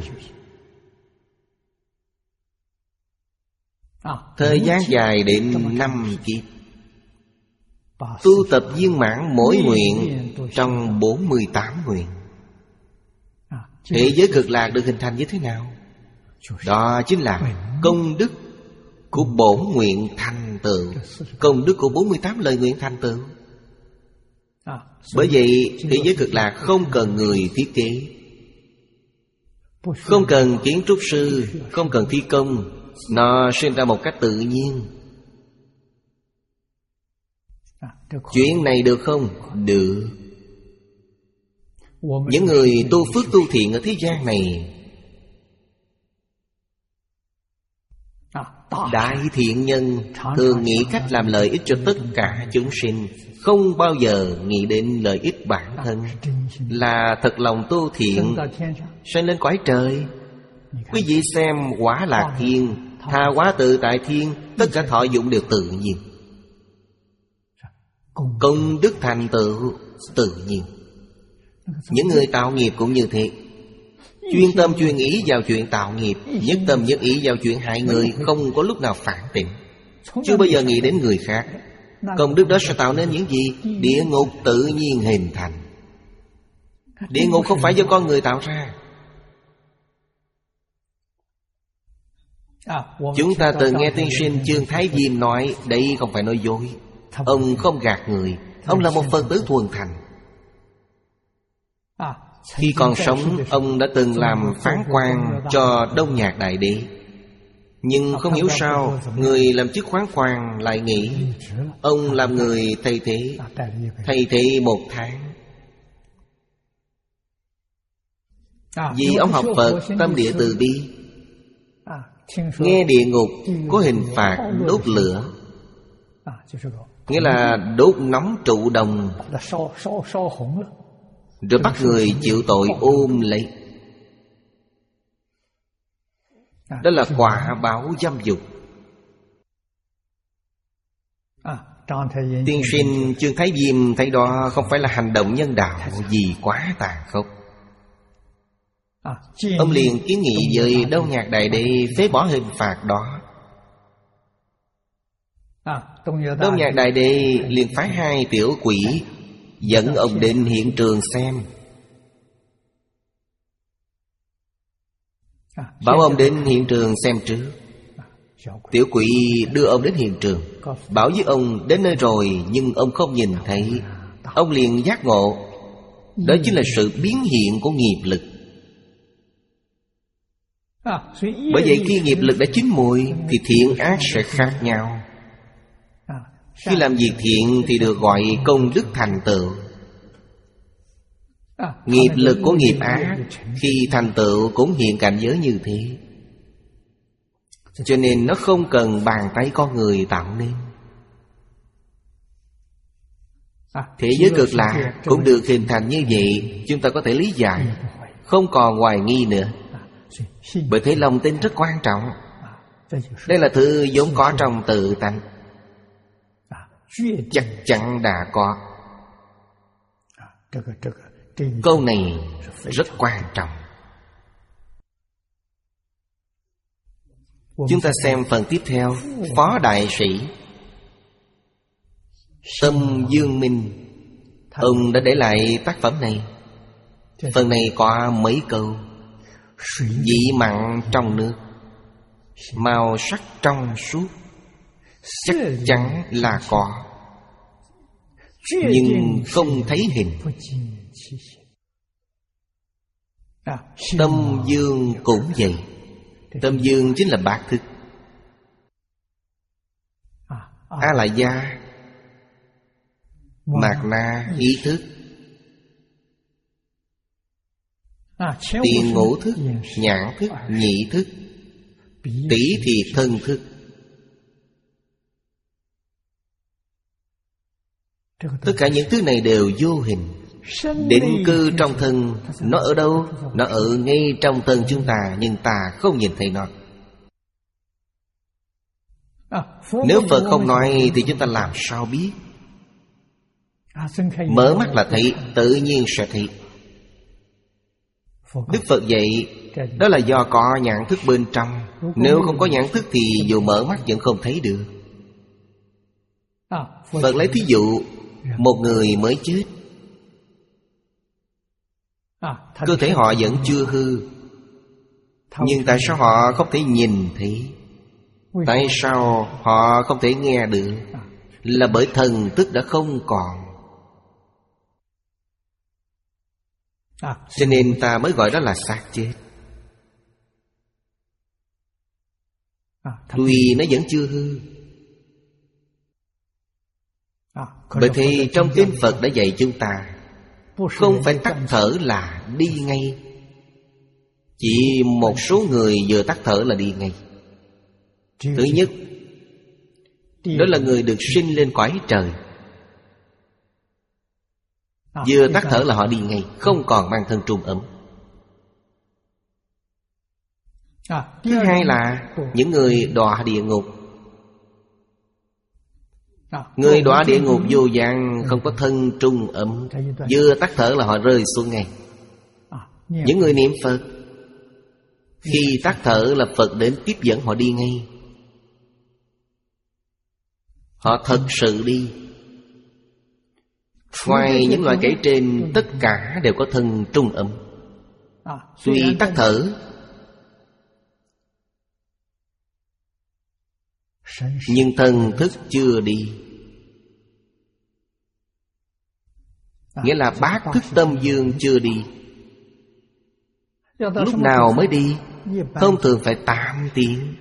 Thời gian dài đến năm kiếp, tu tập viên mãn mỗi nguyện trong bốn mươi tám nguyện. Thế giới Cực Lạc được hình thành như thế nào? Đó chính là công đức của bổn nguyện thành tựu, công đức của bốn mươi tám lời nguyện thành tựu. Bởi vậy thế giới Cực Lạc không cần người thiết kế, không cần kiến trúc sư, không cần thi công. Nó sinh ra một cách tự nhiên. Chuyện này được không? Được. Những người tu phước tu thiện ở thế gian này, đại thiện nhân thường nghĩ cách làm lợi ích cho tất cả chúng sinh, không bao giờ nghĩ đến lợi ích bản thân. Là thật lòng tu thiện, sanh lên cõi trời. Quý vị xem Quả Lạc Thiên, Tha Hóa Tự Tại Thiên, tất cả thọ dụng đều tự nhiên. Công đức thành tựu tự nhiên. Những người tạo nghiệp cũng như thế, chuyên tâm chuyên ý vào chuyện tạo nghiệp, nhất tâm nhất ý vào chuyện hại người, không có lúc nào phản tỉnh, chưa bao giờ nghĩ đến người khác. Công đức đó sẽ tạo nên những gì? Địa ngục tự nhiên hình thành. Địa ngục không phải do con người tạo ra. Chúng ta từng nghe tiên sinh Chương Thái Diêm nói, đây không phải nói dối. Ông không gạt người, ông là một Phật tử thuần thành. Khi còn sống, ông đã từng làm phán quan cho Đông Nhạc Đại Đế. Nhưng không hiểu sao người làm chức khoán quan lại nghĩ ông làm người thay thế, thay thế một tháng. Vì ông học Phật, tâm địa từ bi, nghe địa ngục có hình phạt đốt lửa, nghĩa là đốt nóng trụ đồng, rồi bắt người chịu tội ôm lấy. Đó là quả báo dâm dục. Tiên sinh Chương Thái Diêm thấy đó không phải là hành động nhân đạo gì quá tàn khốc. Ông liền kiến nghị với Đông Nhạc Đại Đế phế bỏ hình phạt đó. Đông Nhạc Đại Đế liền phái hai tiểu quỷ dẫn ông đến hiện trường xem. Bảo ông đến hiện trường xem trước. Tiểu quỷ đưa ông đến hiện trường, bảo với ông đến nơi rồi, nhưng ông không nhìn thấy. Ông liền giác ngộ, đó chính là sự biến hiện của nghiệp lực. Bởi vậy khi nghiệp lực đã chín mùi thì thiện ác sẽ khác nhau. Khi làm việc thiện thì được gọi công đức thành tựu. Nghiệp lực của nghiệp ác khi thành tựu cũng hiện cảnh giới như thế. Cho nên nó không cần bàn tay con người tạo nên. Thế giới Cực Lạc cũng được hình thành như vậy. Chúng ta có thể lý giải, không còn hoài nghi nữa. Bởi thế lòng tin rất quan trọng. Đây là thứ vốn có trong tự tánh, chắc chắn đã có. Câu này rất quan trọng. Chúng ta xem phần tiếp theo. Phó Đại Sĩ Tâm Dương Minh, ông đã để lại tác phẩm này. Phần này có mấy câu: vị mặn trong nước, màu sắc trong suốt, chắc chắn là có. nhưng không thấy hình. Tâm dương cũng vậy. Tâm dương chính là bát thức. A là gia, mạt na ý thức, tiền ngũ thức, nhãn thức, nhị thức, tỷ thiệt thân thức. Tất cả những thứ này đều vô hình. Định cư trong thân. Nó ở đâu? Nó ở ngay trong thân chúng ta, nhưng ta không nhìn thấy nó. Nếu Phật không nói thì chúng ta làm sao biết? Mở mắt là thấy, tự nhiên sẽ thấy. Đức Phật dạy, đó là do có nhãn thức bên trong. Nếu không có nhãn thức thì dù mở mắt vẫn không thấy được. Phật lấy thí dụ, một người mới chết, cơ thể họ vẫn chưa hư, nhưng tại sao họ không thể nhìn thấy? Tại sao họ không thể nghe được? Là bởi thần thức đã không còn. Cho nên ta mới gọi đó là xác chết. Tuy nó vẫn chưa hư. Bởi thì trong kinh Phật đã dạy chúng ta, không phải tắt thở là đi ngay. Chỉ một số người vừa tắt thở là đi ngay. Thứ nhất, đó là người được sinh lên cõi trời. Vừa tắt thở là họ đi ngay, không còn mang thân trung ấm. Thứ hai là những người đọa địa ngục. Người đọa địa ngục vô gian, không có thân trung ấm, vừa tắt thở là họ rơi xuống ngay. Những người niệm Phật, khi tắt thở là Phật đến tiếp dẫn họ đi ngay. Họ thật sự đi. Ngoài những loại kể trên, tất cả đều có thân trung ấm. Tuy tắt thở, nhưng thần thức chưa đi. Nghĩa là bát thức tâm dương chưa đi. Lúc nào mới đi? Thông thường phải tám tiếng.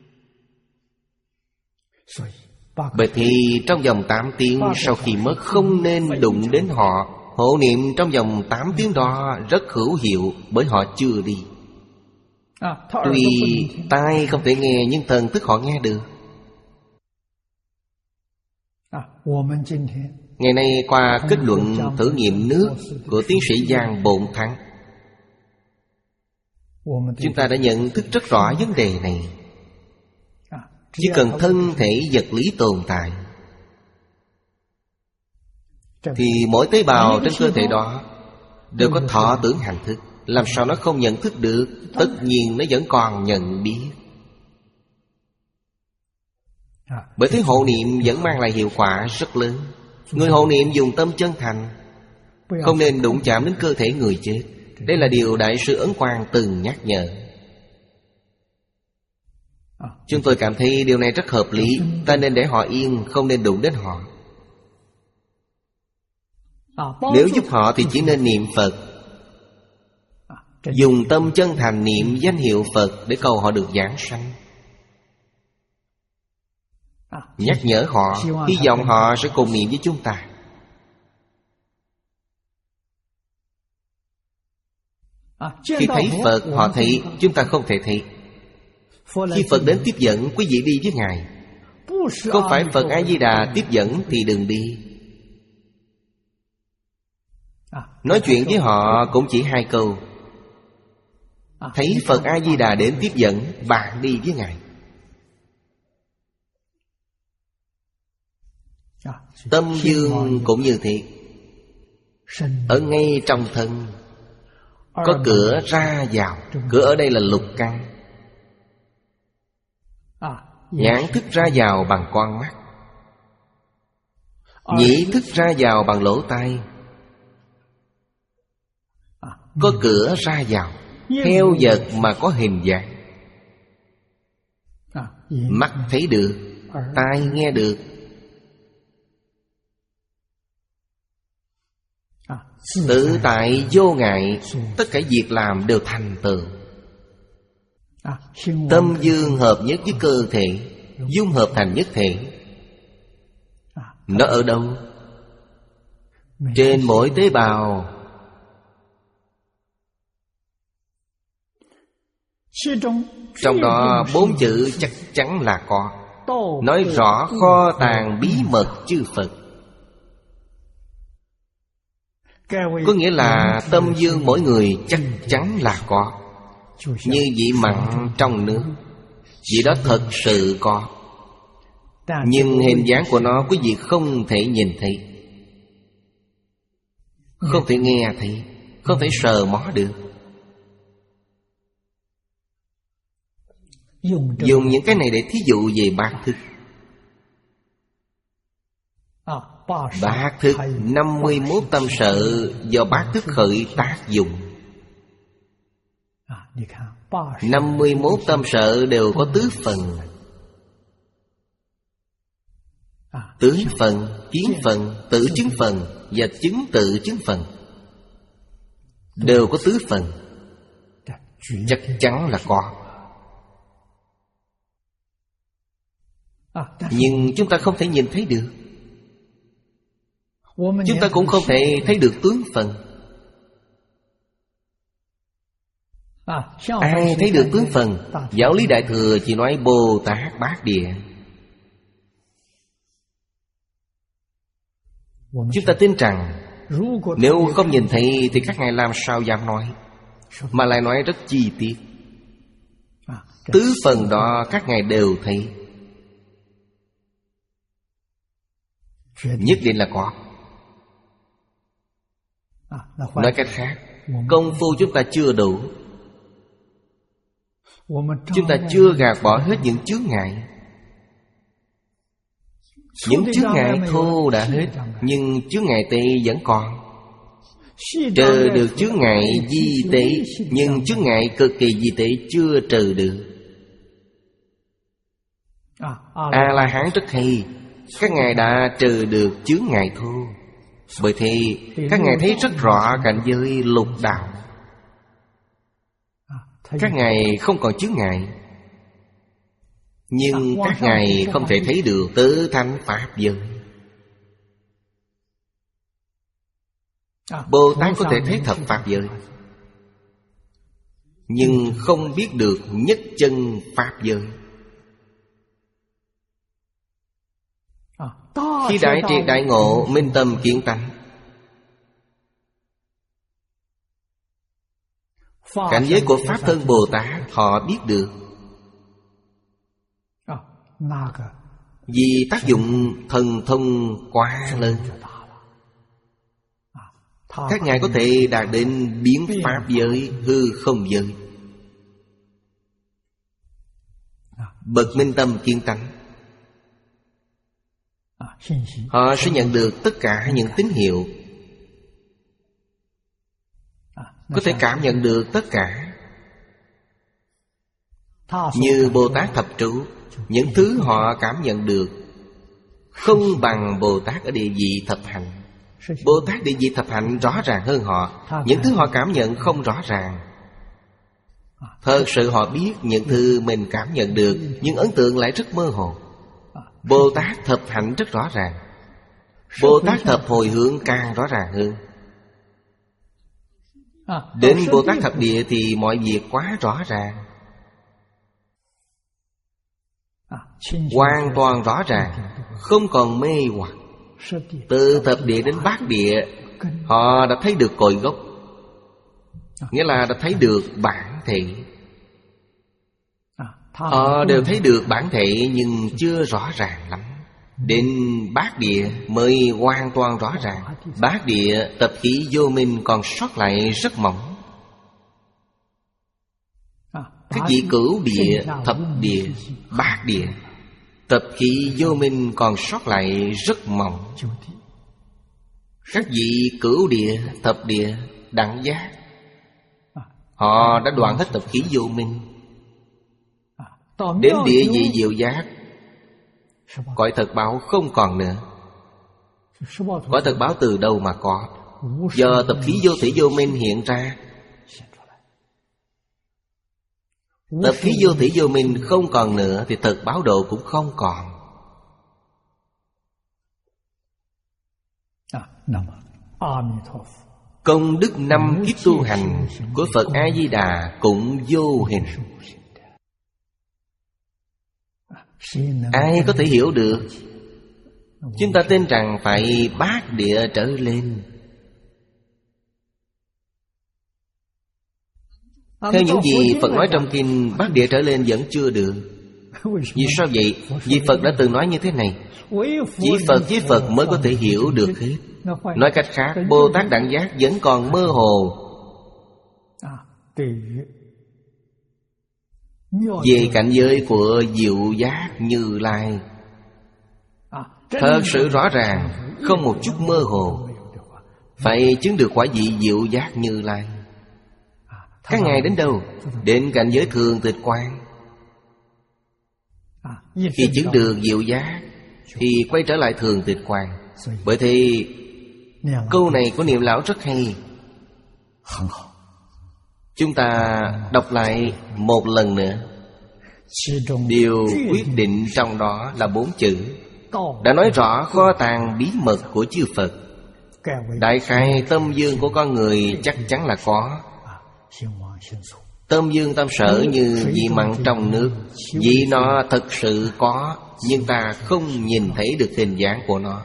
Bởi thì trong vòng tám tiếng sau khi mất, không nên đụng đến họ. Hộ niệm trong vòng tám tiếng đó rất hữu hiệu, bởi họ chưa đi. Tuy tai không thể nghe, nhưng thần thức họ nghe được. Ngày nay qua kết luận thử nghiệm nước của tiến sĩ Giang Bộn Thắng, chúng ta đã nhận thức rất rõ vấn đề này. Chỉ cần thân thể vật lý tồn tại thì mỗi tế bào trên cơ thể đó đều có thọ tưởng hành thức. Làm sao nó không nhận thức được? Tất nhiên nó vẫn còn nhận biết. Bởi thế hộ niệm vẫn mang lại hiệu quả rất lớn. Người hộ niệm dùng tâm chân thành, không nên đụng chạm đến cơ thể người chết. Đây là điều Đại sư Ấn Quang từng nhắc nhở. Chúng tôi cảm thấy điều này rất hợp lý. Ta nên để họ yên, không nên đụng đến họ. Nếu giúp họ thì chỉ nên niệm Phật, dùng tâm chân thành niệm danh hiệu Phật để cầu họ được giảng sanh. Nhắc nhở họ, hy vọng họ sẽ cùng niệm với chúng ta. Khi thấy Phật, họ thấy, chúng ta không thể thấy. Khi Phật đến tiếp dẫn, quý vị đi với Ngài. Không phải Phật A-di-đà tiếp dẫn thì đừng đi. Nói chuyện với họ cũng chỉ hai câu. Thấy Phật A-di-đà đến tiếp dẫn, bạn đi với Ngài. Tâm dương cũng như thế. Ở ngay trong thân có cửa ra vào. Cửa ở đây là lục căn. Nhãn thức ra vào bằng con mắt, nhĩ thức ra vào bằng lỗ tai. Có cửa ra vào, theo vật mà có hình dạng. Mắt thấy được, tai nghe được. Tự tại vô ngại, tất cả việc làm đều thành tựu. Tâm dương hợp nhất với cơ thể, dung hợp thành nhất thể. Nó ở đâu? Trên mỗi tế bào. Trong đó bốn chữ chắc chắn là có, nói rõ kho tàng bí mật chư Phật. Có nghĩa là tâm dương mỗi người chắc chắn là có, như vị mặn trong nước. Vị đó thật sự có, nhưng hình dáng của nó quý vị không thể nhìn thấy, không thể nghe thấy, không thể sờ mó được. Dùng những cái này để thí dụ về bát thức. Bát thức năm mươi mốt tâm sở do bát thức khởi tác dụng. Năm mươi mốt tâm sở đều có tứ phần: tướng phần, kiến phần, tự chứng phần và chứng tự chứng phần. Đều có tứ phần, chắc chắn là có. Nhưng chúng ta không thể nhìn thấy được. Chúng ta cũng không thể thấy được tướng phần. Ai thấy được tướng phần? Giáo lý Đại Thừa chỉ nói Bồ Tát Bát Địa. Chúng ta tin rằng nếu không nhìn thấy thì các ngài làm sao dám nói, mà lại nói rất chi tiết. Tứ phần đó các ngài đều thấy, nhất định là có. Nói cách khác, công phu chúng ta chưa đủ. Chúng ta chưa gạt bỏ hết những chướng ngại. Những chướng ngại thô đã hết, nhưng chướng ngại tệ vẫn còn. Trừ được chướng ngại di tế, nhưng chướng ngại cực kỳ di tế chưa trừ được. A-la-hán rất hay, các ngài đã trừ được chướng ngại thô. Bởi thế các ngài thấy rất rõ cảnh giới lục đạo. Các ngài không còn chướng ngại, nhưng các ngài không thể thấy được tứ thánh pháp giới. Bồ Tát có thể thấy thập pháp giới, nhưng không biết được nhất chân pháp giới. Khi đại triệt đại ngộ, minh tâm kiến tánh, cảnh giới của Pháp Thân Bồ Tát họ biết được. Vì tác dụng thần thông quá lớn, các ngài có thể đạt đến biến pháp giới, hư không giới. Bậc minh tâm kiến tánh, họ sẽ nhận được tất cả những tín hiệu, có thể cảm nhận được tất cả. Như Bồ Tát thập trụ, những thứ họ cảm nhận được không bằng Bồ Tát ở địa vị thập hạnh. Bồ Tát địa vị thập hạnh rõ ràng hơn họ. Những thứ họ cảm nhận không rõ ràng. Thật sự họ biết những thứ mình cảm nhận được, nhưng ấn tượng lại rất mơ hồ. Bồ Tát thập hạnh rất rõ ràng. Bồ Tát thập hồi hướng càng rõ ràng hơn. Đến Bồ Tát thập địa thì mọi việc quá rõ ràng, hoàn toàn rõ ràng, không còn mê hoặc. Từ thập địa đến bát địa, họ đã thấy được cội gốc, nghĩa là đã thấy được bản thể. Họ đều thấy được bản thể nhưng chưa rõ ràng lắm. Đến bát địa mới hoàn toàn rõ ràng. Bát địa tập khí vô minh còn sót lại rất mỏng. Các vị cửu địa, thập địa, bát địa, tập khí vô minh còn sót lại rất mỏng. Các vị cửu địa, thập địa, đẳng giác, họ đã đoạn hết tập khí vô minh. Đến địa vị diệu giác, cõi thật báo không còn nữa. Cõi thật báo từ đâu mà có? Do tập khí vô thủy vô minh hiện ra. Tập khí vô thủy vô minh không còn nữa thì thật báo độ cũng không còn. Công đức năm kiếp tu hành của Phật A-di-đà cũng vô hình. Ai có thể hiểu được? Chúng ta tin rằng phải bát địa trở lên. Theo những gì Phật nói trong kinh, bát địa trở lên vẫn chưa được. Vì sao vậy? Vì Phật đã từng nói như thế này: chỉ Phật với Phật mới có thể hiểu được hết. Nói cách khác, Bồ Tát Đẳng Giác vẫn còn mơ hồ về cảnh giới của diệu giác Như Lai. Thật sự rõ ràng, không một chút mơ hồ. Phải chứng được quả vị diệu giác Như Lai. Các ngài đến đâu? Đến cảnh giới thường tịch quan. Khi chứng được diệu giác thì quay trở lại thường tịch quan. Bởi thì câu này của Niệm Lão rất hay. Chúng ta đọc lại một lần nữa. Điều quyết định trong đó là bốn chữ. Đã nói rõ kho tàng bí mật của chư Phật. Đại khái tâm dương của con người chắc chắn là có. Tâm dương tâm sở như vị mặn trong nước. Vì nó thật sự có, nhưng ta không nhìn thấy được hình dáng của nó.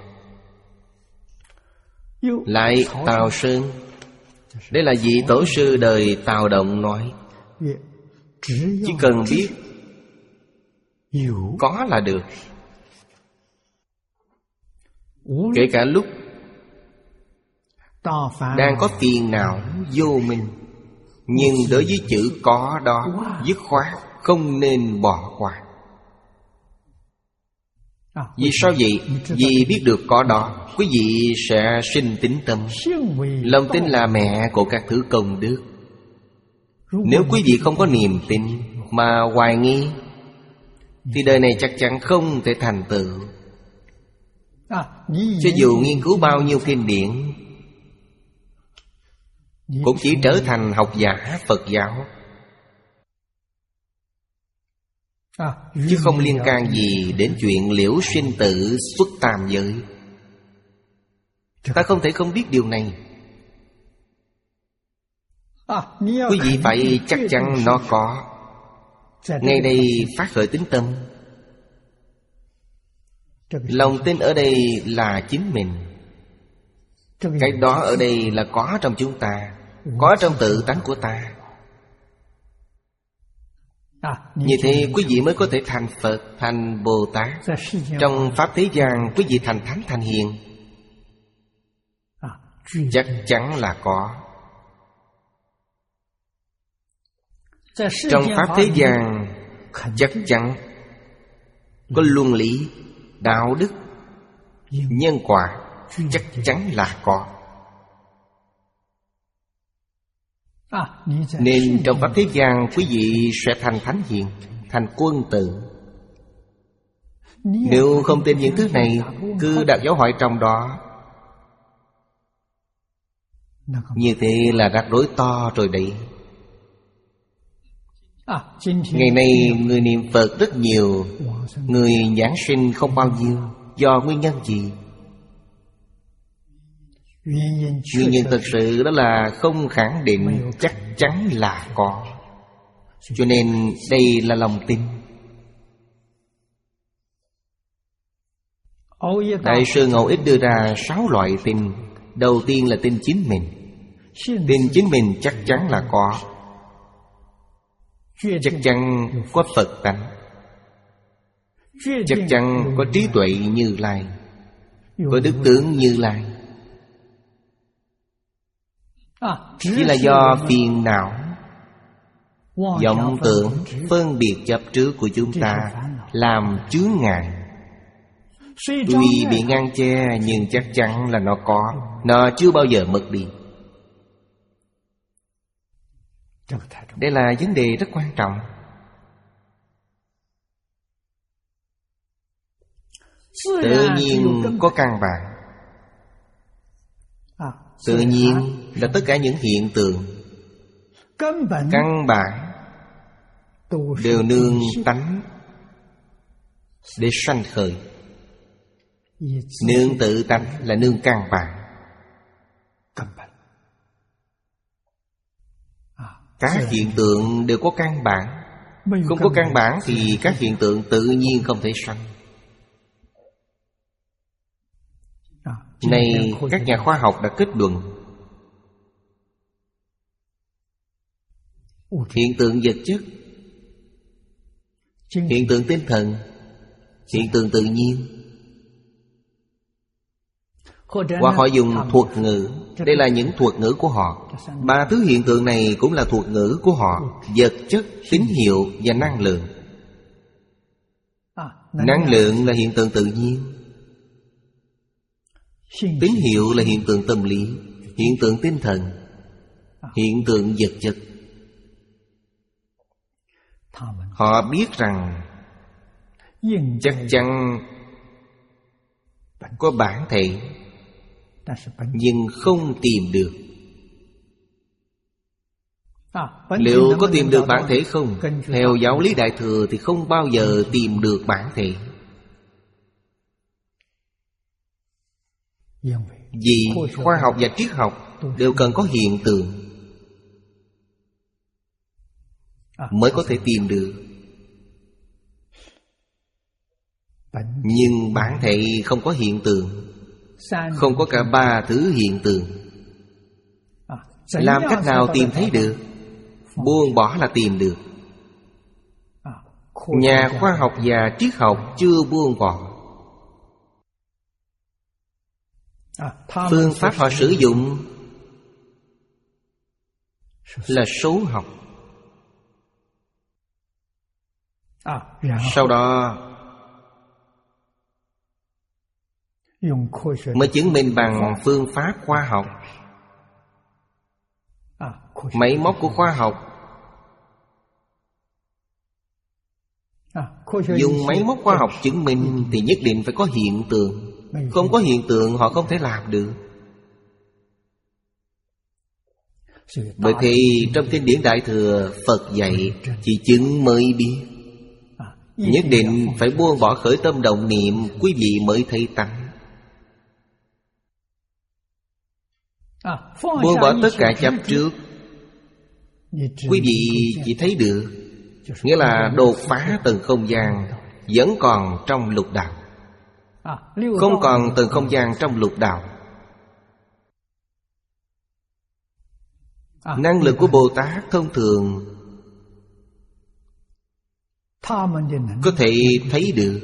Lại Tào Sơn, đây là vị tổ sư đời Tào Động nói. Chỉ cần biết có là được. Kể cả lúc đang có phiền não vô minh, nhưng đối với chữ có đó, dứt khoát không nên bỏ qua. Vì sao vậy? Vì biết được có đó, quý vị sẽ sinh tín tâm. Lòng tin là mẹ của các thứ công đức. Nếu quý vị không có niềm tin mà hoài nghi, thì đời này chắc chắn không thể thành tựu. Cho dù nghiên cứu bao nhiêu kinh điển, cũng chỉ trở thành học giả Phật giáo, chứ không liên can gì đến chuyện liễu sinh tử xuất tam giới. Ta không thể không biết điều này. Quý vị phải chắc chắn nó có. Ngay đây phát khởi tín tâm. Lòng tin ở đây là chính mình. Cái đó ở đây là có trong chúng ta, có trong tự tánh của ta. Như thế quý vị mới có thể thành Phật, thành Bồ Tát. Trong Pháp thế gian, quý vị thành Thánh, thành Hiền, chắc chắn là có. Trong Pháp thế gian, chắc chắn có luân lý, đạo đức, nhân quả, chắc chắn là có. Nên trong Pháp thế gian, quý vị sẽ thành Thánh Hiền, thành quân tử. Nếu không tin những thứ này, cứ đặt dấu hỏi trong đó, như thế là rắc rối to rồi đấy. Ngày nay người niệm Phật rất nhiều, người giảng sinh không bao nhiêu. Do nguyên nhân gì? Nguyên nhân thật sự đó là không khẳng định, chắc chắn là có. Cho nên đây là lòng tin. Đại sư Ngẫu Ích đưa ra sáu loại tin. Đầu tiên là tin chính mình. Tin chính mình chắc chắn là có. Chắc chắn có Phật tánh. Chắc chắn có trí tuệ Như Lai, có đức tướng Như Lai. Chỉ là do phiền não, vọng tưởng, phân biệt chấp trước của chúng ta làm chướng ngại. Tuy bị ngăn che, nhưng chắc chắn là nó có. Nó chưa bao giờ mất đi. Đây là vấn đề rất quan trọng. Tự nhiên có căn bản. Tự nhiên là tất cả những hiện tượng căn bản đều nương tánh để sanh khởi. Nương tự tánh là nương căn bản. Các hiện tượng đều có căn bản. Không có căn bản thì các hiện tượng tự nhiên không thể sanh. Này các nhà khoa học đã kết luận, hiện tượng vật chất, hiện tượng tinh thần, hiện tượng tự nhiên, hoặc họ dùng thuật ngữ. Đây là những thuật ngữ của họ. Ba thứ hiện tượng này cũng là thuật ngữ của họ: vật chất, tín hiệu và năng lượng. Năng lượng là hiện tượng tự nhiên, tín hiệu là hiện tượng tâm lý, hiện tượng tinh thần, hiện tượng vật chất. Họ biết rằng chắc chắn có bản thể, nhưng không tìm được. Liệu có tìm được bản thể không? Theo giáo lý Đại Thừa thì không bao giờ tìm được bản thể. Vì khoa học và triết học đều cần có hiện tượng mới có thể tìm được. Nhưng bản thể không có hiện tượng, không có cả ba thứ hiện tượng. Làm cách nào tìm thấy được? Buông bỏ là tìm được. Nhà khoa học và triết học chưa buông bỏ. Phương pháp họ sử dụng là số học. Sau đó mới chứng minh bằng phương pháp khoa học. Máy móc của khoa học, dùng máy móc khoa học chứng minh thì nhất định phải có hiện tượng. Không có hiện tượng họ không thể làm được. Bởi thì trong kinh điển Đại Thừa, Phật dạy chỉ chứng mới biết. Nhất định phải buông bỏ khởi tâm động niệm, quý vị mới thấy tánh. Buông bỏ tất cả chấp trước, quý vị chỉ thấy được. Nghĩa là đột phá tầng không gian vẫn còn trong lục đạo, không còn tầng không gian trong lục đạo. Năng lực của Bồ Tát thông thường có thể thấy được.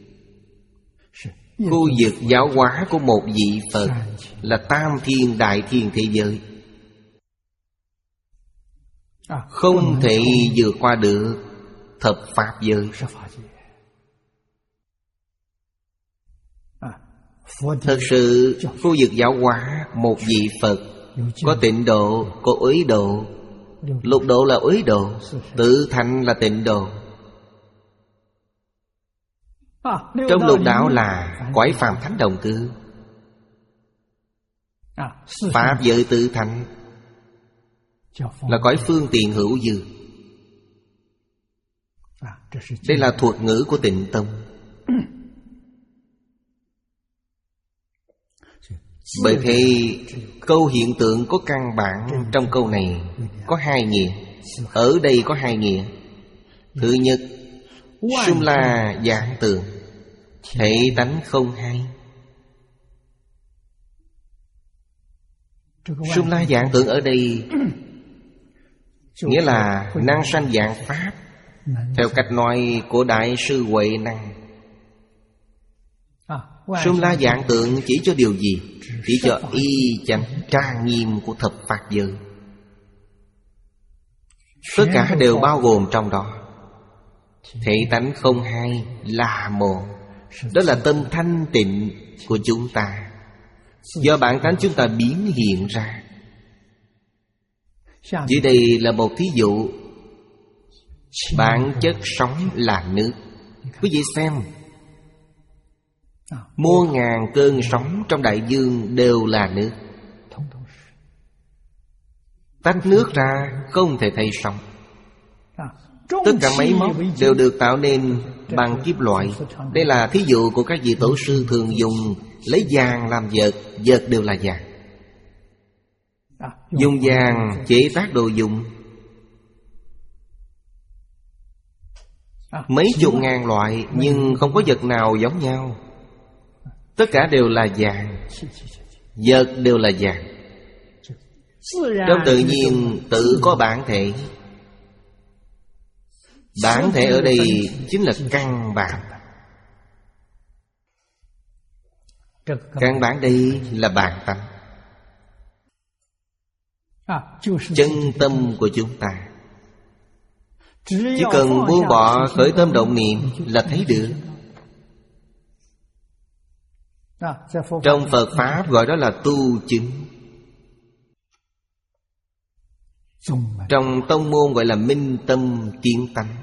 Khu vực giáo hóa của một vị Phật là tam thiên đại thiên thế giới, không thể vượt qua được thập pháp giới. Thật sự khu vực giáo hóa một vị Phật có tịnh độ, có uế độ. Lục độ là uế độ, tự thành là tịnh độ. Trong lục đạo là cõi phàm thánh đồng cư, pháp giới tự thành là cõi phương tiện hữu dư. Đây là thuật ngữ của Tịnh Tông. Bởi thế câu hiện tượng có căn bản trong câu này có hai nghĩa. Ở đây có hai nghĩa. Thứ nhất, sum la dạng tượng, thể tánh không hai. Sum la dạng tượng ở đây nghĩa là năng sanh dạng pháp, theo cách nói của Đại sư Huệ Năng. Sum la dạng tượng chỉ cho điều gì? Chỉ cho y chánh trang nghiêm của thập pháp giới. Tất cả đều bao gồm trong đó. Thể tánh không hai là một. Đó là tâm thanh tịnh của chúng ta, do bản tánh chúng ta biến hiện ra. Dưới đây là một thí dụ. Bản chất sống là nước. Quý vị xem, muôn ngàn cơn sóng trong đại dương đều là nước. Tách nước ra không thể thay xong. Tất cả máy móc đều được tạo nên bằng kim loại. Đây là thí dụ của các vị tổ sư thường dùng lấy vàng làm vật. Vật đều là vàng. Dùng vàng chế tác đồ dùng. Mấy chục ngàn loại, nhưng không có vật nào giống nhau. Tất cả đều là vàng. Vật đều là vàng. Trong tự nhiên tự có bản thể. Bản thể ở đây chính là căn bản. Căn bản đây là bản tánh, chân tâm của chúng ta. Chỉ cần buông bỏ khởi tâm động niệm là thấy được. Trong Phật Pháp gọi đó là tu chứng. Trong tông môn gọi là minh tâm kiến tánh.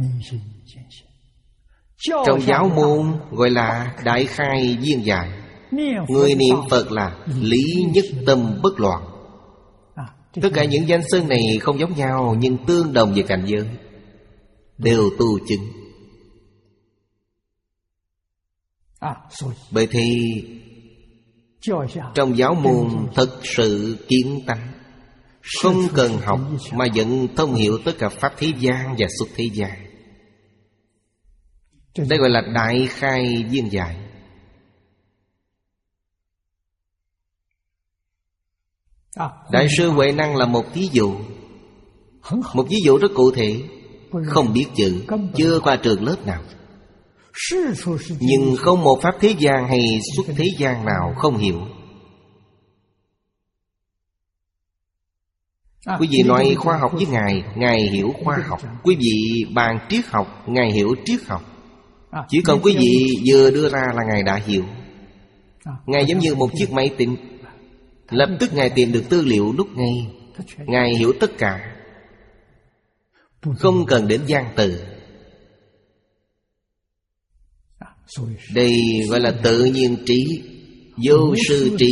Trong giáo môn gọi là đại khai viên giải. Người niệm Phật là lý nhất tâm bất loạn. Tất cả những danh xưng này không giống nhau, nhưng tương đồng về cảnh giới, đều tu chứng. Bởi thì trong giáo môn thật sự kiến tánh, không cần học mà vẫn thông hiểu tất cả pháp thế gian và xuất thế gian. Đây gọi là đại khai viên giải. Đại sư Huệ Năng là một ví dụ. Một ví dụ rất cụ thể. Không biết chữ, chưa qua trường lớp nào, nhưng không một pháp thế gian hay xuất thế gian nào không hiểu. Quý vị nói khoa học với Ngài, Ngài hiểu khoa học. Quý vị bàn triết học, Ngài hiểu triết học. Chỉ cần quý vị vừa đưa ra là Ngài đã hiểu. Ngài giống như một chiếc máy tính, lập tức Ngài tìm được tư liệu lúc ngay. Ngài hiểu tất cả, không cần đến văn từ. Đây gọi là tự nhiên trí, vô sư trí.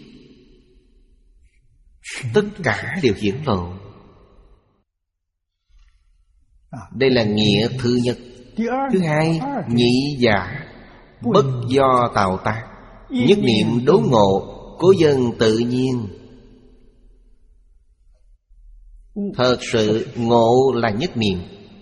Tất cả đều hiển lộ. Đây là nghĩa thứ nhất. Thứ hai, nhị giả, bất do tạo tác. Nhất niệm đốn ngộ, cố dân tự nhiên. Thật sự ngộ là nhất niệm.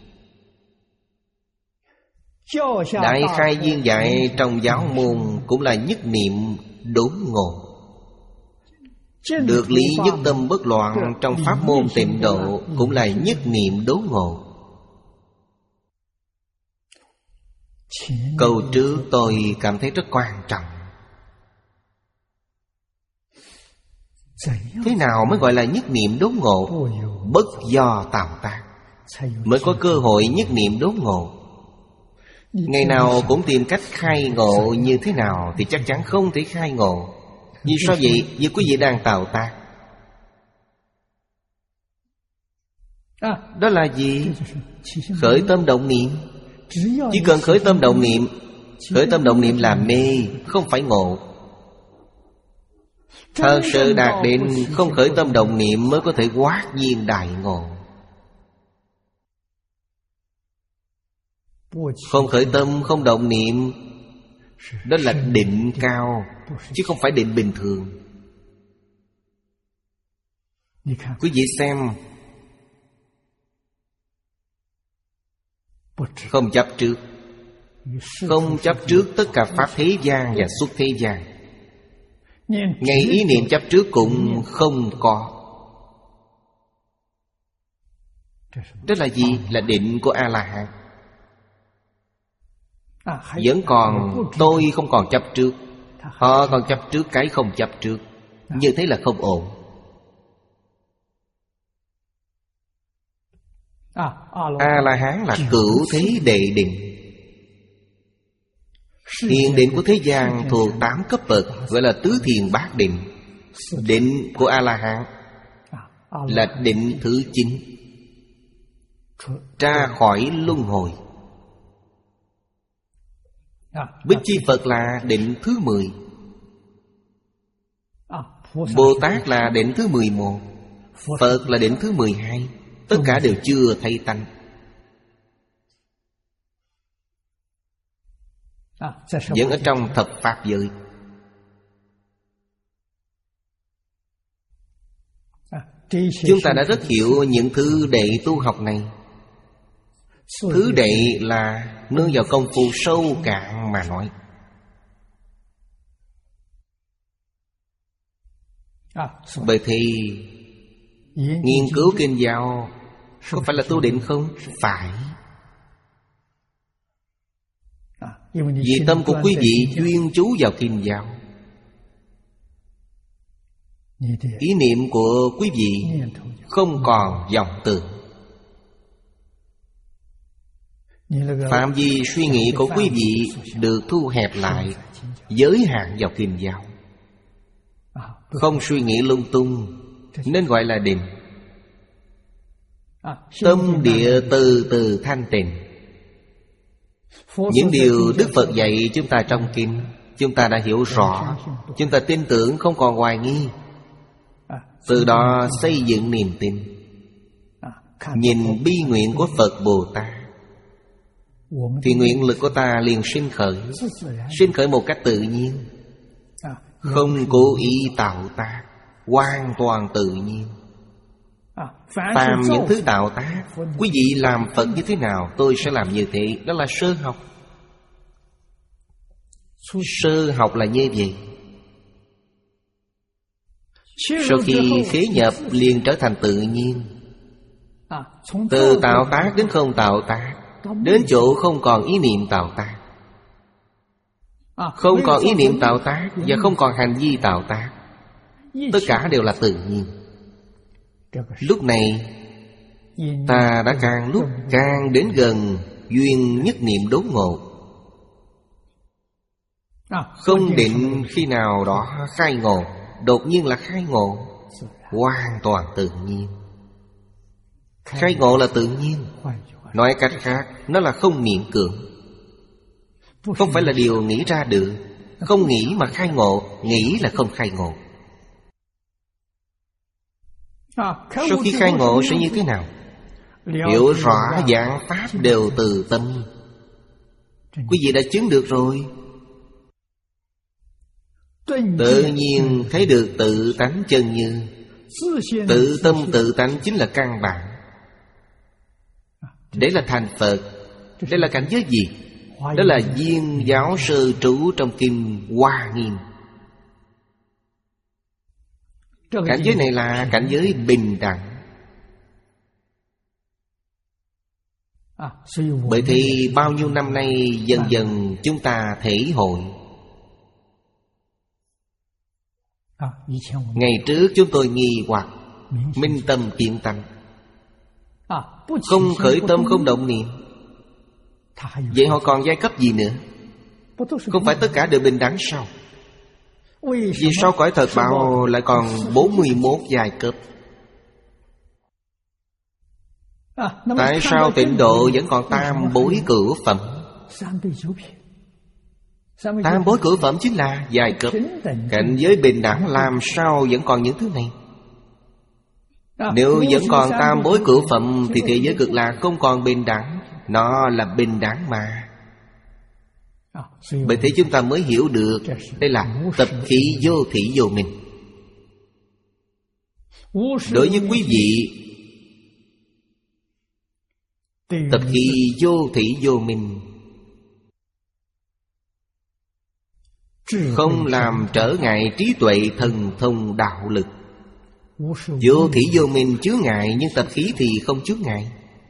Đại khai viên giải trong giáo môn cũng là nhất niệm đốn ngộ. Được lý nhất tâm bất loạn trong pháp môn tịnh độ cũng là nhất niệm đốn ngộ. Câu trước tôi cảm thấy rất quan trọng. Thế nào mới gọi là nhất niệm đốn ngộ? Bất do tạo tác mới có cơ hội nhất niệm đốn ngộ. Ngày nào cũng tìm cách khai ngộ như thế nào thì chắc chắn không thể khai ngộ. Vì sao vậy? Vì quý vị đang tạo tác. Đó là gì? Khởi tâm động niệm. Chỉ cần khởi tâm động niệm. Khởi tâm động niệm là mê, không phải ngộ. Thật sự đạt đến không khởi tâm động niệm mới có thể hoát nhiên đại ngộ. Không khởi tâm, không động niệm, đó là định cao, chứ không phải định bình thường. Quý vị xem, không chấp trước. Không chấp trước tất cả pháp thế gian và xuất thế gian. Ngay ý niệm chấp trước cũng không có. Đó là gì? Là định của A-la-hán. Vẫn còn tôi không còn chấp trước. Họ còn chấp trước cái không chấp trước. Như thế là không ổn. A-la-hán là cửu thế đệ định. Thiền định của thế gian thuộc tám cấp bậc, gọi là tứ thiền bát định. Định của A-la-hán là định thứ chín, ra khỏi luân hồi. Bích Chi Phật là định thứ mười. Bồ Tát là định thứ mười một. Phật là định thứ mười hai. Tất cả đều chưa thấy tánh. Vẫn ở trong thập pháp giới. Chúng ta đã rất hiểu những thứ đệ tu học này. Thứ đệ là nương vào công phu sâu cạn mà nói. Bởi thì nghiên cứu kinh giáo có phải là tu định không? Phải. Vì tâm của quý vị chuyên chú vào kinh giáo, ý niệm của quý vị không còn vọng tưởng. Phạm vi suy nghĩ của quý vị được thu hẹp lại, giới hạn vào kinh giáo, không suy nghĩ lung tung, nên gọi là định. Tâm địa từ từ thanh tịnh. Những điều Đức Phật dạy chúng ta trong kinh, chúng ta đã hiểu rõ, chúng ta tin tưởng, không còn hoài nghi. Từ đó xây dựng niềm tin. Nhìn bi nguyện của Phật Bồ Tát, thì nguyện lực của ta liền sinh khởi. Sinh khởi một cách tự nhiên, không cố ý tạo tác, hoàn toàn tự nhiên. Phàm những thứ tạo tác, quý vị làm Phật như thế nào, tôi sẽ làm như thế. Đó là sơ học. Sơ học là như vậy. Sau khi khế nhập liền trở thành tự nhiên. Từ tạo tác đến không tạo tác, đến chỗ không còn ý niệm tạo tác. Không còn ý niệm tạo tác và không còn hành vi tạo tác. Tất cả đều là tự nhiên. Lúc này ta đã càng lúc càng đến gần duyên nhất niệm đốn ngộ. Không định khi nào đó khai ngộ, đột nhiên là khai ngộ, hoàn toàn tự nhiên. Khai ngộ là tự nhiên. Nói cách khác, nó là không miễn cưỡng, không phải là điều nghĩ ra được. Không nghĩ mà khai ngộ, nghĩ là không khai ngộ. Sau khi khai ngộ sẽ như thế nào? Hiểu rõ giảng pháp đều từ tâm. Quý vị đã chứng được rồi. Tự nhiên thấy được tự tánh chân như. Tự tâm tự tánh chính là căn bản. Đấy là thành Phật. Đây là cảnh giới gì? Đó là viên giáo sơ trú trong kinh Hoa Nghiêm. Cảnh giới này là cảnh giới bình đẳng. Bởi thì bao nhiêu năm nay dần dần chúng ta thể hội. Ngày trước chúng tôi nghi hoặc, minh tâm kiến tâm, không khởi tâm không động niệm. Vậy họ còn giai cấp gì nữa? Không phải tất cả đều bình đẳng sao? Vì sao cõi thật bảo lại còn bốn mươi mốt giai cấp? Tại sao tịnh độ vẫn còn tam bối cửu phẩm? Tam bối cửu phẩm chính là giai cấp. Cảnh giới bình đẳng làm sao vẫn còn những thứ này? Nếu vẫn còn tam bối cửu phẩm thì thế giới cực lạc không còn bình đẳng. Nó là bình đẳng mà. Bởi thế chúng ta mới hiểu được đây là tập khí vô thỉ vô minh. Đối với quý vị, tập khí vô thỉ vô minh không làm trở ngại trí tuệ thần thông đạo lực. Vô thỉ vô minh chướng ngại, nhưng tập khí thì không chướng ngại.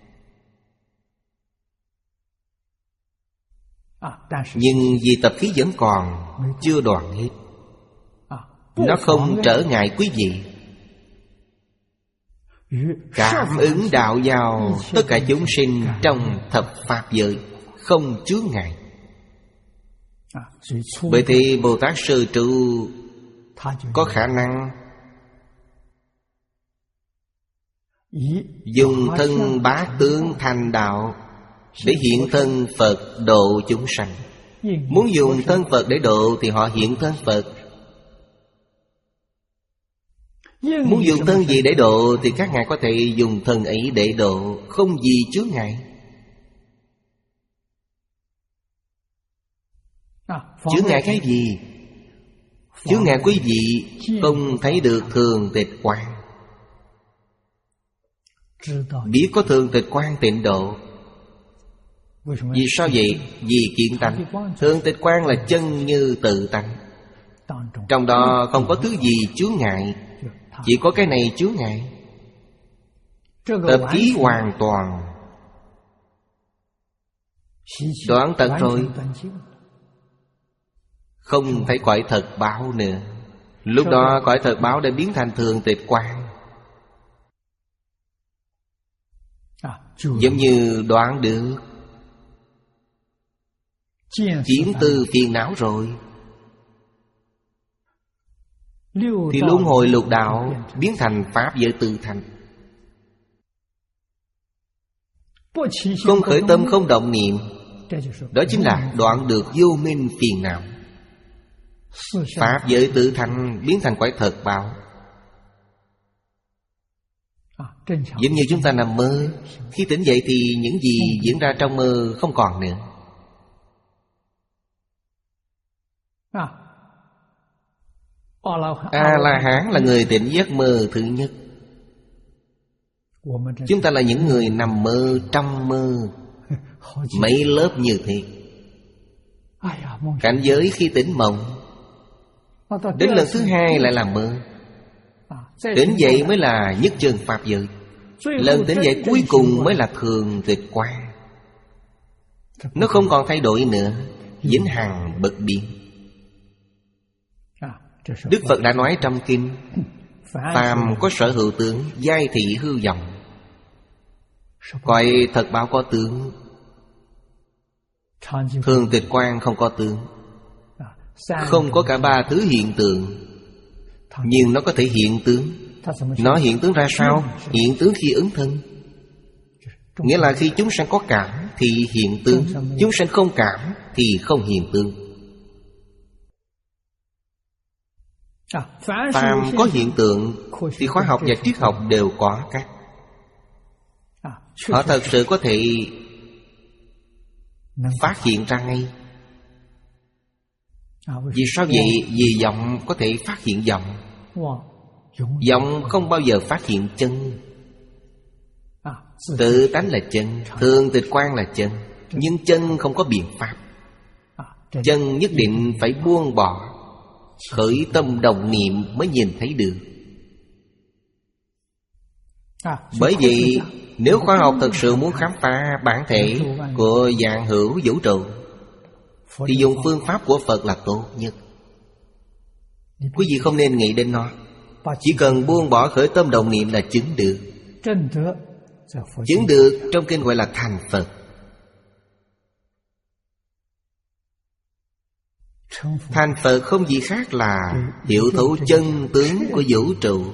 Nhưng vì tập khí vẫn còn, chưa đoạn hết, nó không trở ngại quý vị. Cảm ứng đạo giao tất cả chúng sinh trong thập pháp giới, không chướng ngại. Bởi thì Bồ Tát Sơ Trụ có khả năng dùng thân bát tướng thành đạo để hiện thân Phật độ chúng sanh. Muốn dùng thân Phật để độ thì họ hiện thân Phật. Muốn dùng thân gì để độ thì các ngài có thể dùng thân ấy để độ, không gì chướng ngại. Chướng ngại cái gì? Chướng ngại quý vị không thấy được thường tịch quang. Biết có thường tịch quang tịnh độ. Vì sao vậy? Vì kiện tánh. Thường tịch quang là chân như tự tánh. Trong đó không có thứ gì chướng ngại, chỉ có cái này chướng ngại. Tập khí hoàn toàn đoạn tận rồi, không thấy cõi thật báo nữa. Lúc đó cõi thật báo đã biến thành thường tịch quang. Giống như đoạn được chuyển từ phiền não rồi, thì luân hồi lục đạo biến thành pháp giới tự thành. Không khởi tâm không động niệm, đó chính là đoạn được vô minh phiền não. Pháp giới tự thành biến thành cõi thật báo. Giống như chúng ta nằm mơ, khi tỉnh dậy thì những gì diễn ra trong mơ không còn nữa. A-la-hán là người tỉnh giấc mơ thứ nhất. Chúng ta là những người nằm mơ trong mơ, mấy lớp như thế. Cảnh giới khi tỉnh mộng, đến lần thứ hai lại là mơ. Tỉnh dậy mới là nhất chân pháp giới. Lần tỉnh dậy cuối cùng mới là thường tịch quang. Nó không còn thay đổi nữa, vĩnh hằng bất biến. Đức Phật đã nói trong kinh: phàm có sở hữu tướng, giai thị hư vọng. Cõi thật báo có tướng, thường tịch quang không có tướng. Không có cả ba thứ hiện tượng, nhưng nó có thể hiện tướng. Nó hiện tướng ra sao? Hiện tướng khi ứng thân. Nghĩa là khi chúng sanh có cảm thì hiện tướng, chúng sanh không cảm thì không hiện tướng. Phàm có hiện tượng thì khoa học và triết học đều có cách. Họ thật sự có thể phát hiện ra ngay. Vì sao vậy? Vì vọng có thể phát hiện vọng. Vọng không bao giờ phát hiện chân. Tự tánh là chân, thường tịch quang là chân. Nhưng chân không có biện pháp. Chân nhất định phải buông bỏ, khởi tâm đồng niệm mới nhìn thấy được. Bởi vậy, nếu khoa học thật sự muốn khám phá bản thể của vạn hữu vũ trụ thì dùng phương pháp của Phật là tốt nhất. Quý vị không nên nghĩ đến nó. Chỉ cần buông bỏ khởi tâm đồng niệm là chứng được. Chứng được trong kinh gọi là thành Phật. Thành Phật không gì khác là hiểu thấu chân tướng của vũ trụ.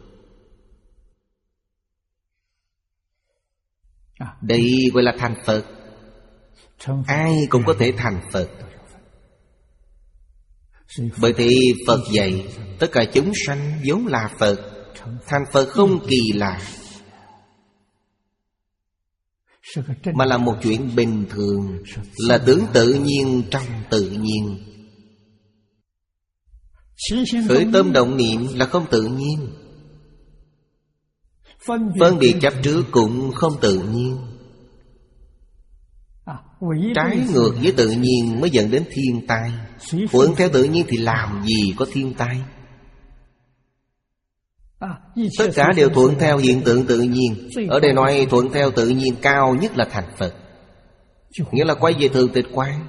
Đây gọi là thành Phật. Ai cũng có thể thành Phật. Bởi thế Phật dạy tất cả chúng sanh vốn là Phật. Thành Phật không kỳ lạ, mà là một chuyện bình thường, là tướng tự nhiên trong tự nhiên. Khởi tâm động niệm là không tự nhiên. Phân biệt chấp trước cũng không tự nhiên. Trái ngược với tự nhiên mới dẫn đến thiên tai. Thuận theo tự nhiên thì làm gì có thiên tai. Tất cả đều thuận theo hiện tượng tự nhiên. Ở đây nói thuận theo tự nhiên cao nhất là thành Phật, nghĩa là quay về thường tịch quang.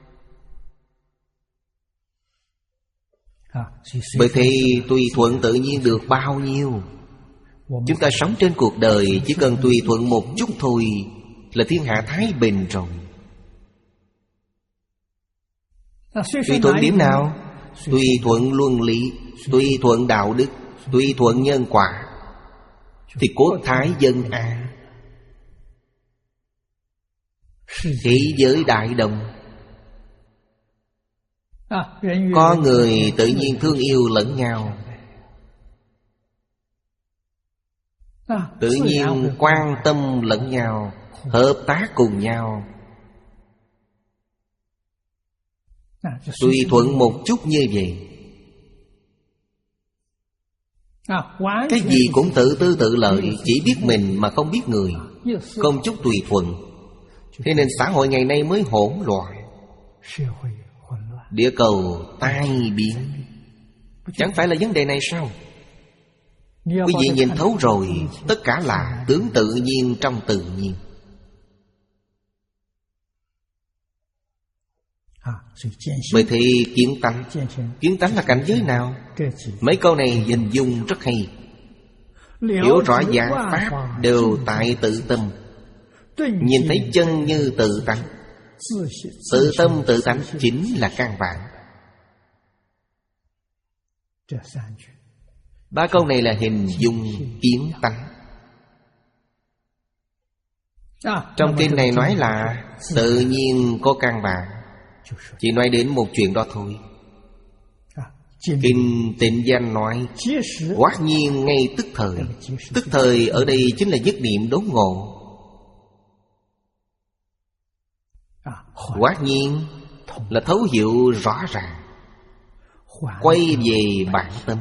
Bởi thế tùy thuận tự nhiên được bao nhiêu. Chúng ta sống trên cuộc đời chỉ cần tùy thuận một chút thôi là thiên hạ thái bình rồi. Tùy thuận điểm nào? Tùy thuận luân lý, tùy thuận đạo đức, tùy thuận nhân quả, thì cốt thái dân an. Thế giới đại đồng. Có người tự nhiên thương yêu lẫn nhau. Tự nhiên quan tâm lẫn nhau, hợp tác cùng nhau, tùy thuận một chút như vậy. Cái gì cũng tự tư tự lợi, chỉ biết mình mà không biết người, không chút tùy thuận. Thế nên xã hội ngày nay mới hỗn loạn, địa cầu tai biến. Chẳng phải là vấn đề này sao? Quý vị nhìn thấu rồi, tất cả là tướng tự nhiên trong tự nhiên. Vậy thì kiến tánh, kiến tánh là cảnh giới nào? Mấy câu này hình dung rất hay. Hiểu rõ dạng pháp đều tại tự tâm, nhìn thấy chân như tự tánh. Tự tâm tự tánh chính là căn bản. Ba câu này là hình dung kiến tánh. Trong kinh này nói là tự nhiên có căn bản, chỉ nói đến một chuyện đó thôi. Kinh Tịnh Danh nói hoát nhiên ngay tức thời. Tức thời ở đây chính là nhất niệm đốn ngộ. Hoát nhiên là thấu hiểu rõ ràng, quay về bản tâm.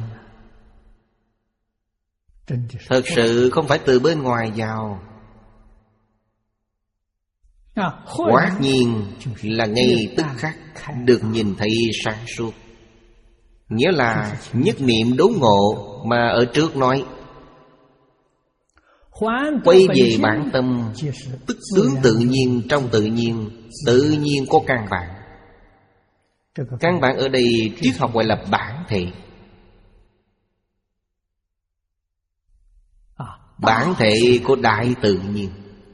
Thật sự không phải từ bên ngoài vào. Hoát nhiên là ngay tức khắc được nhìn thấy sáng suốt. Nghĩa là nhất niệm đốn ngộ mà ở trước nói. Quay về bản tâm, tức tướng tự nhiên trong tự nhiên. Tự nhiên có căn bản. Căn bản ở đây triết học gọi là bản thể. Bản thể của đại tự nhiên.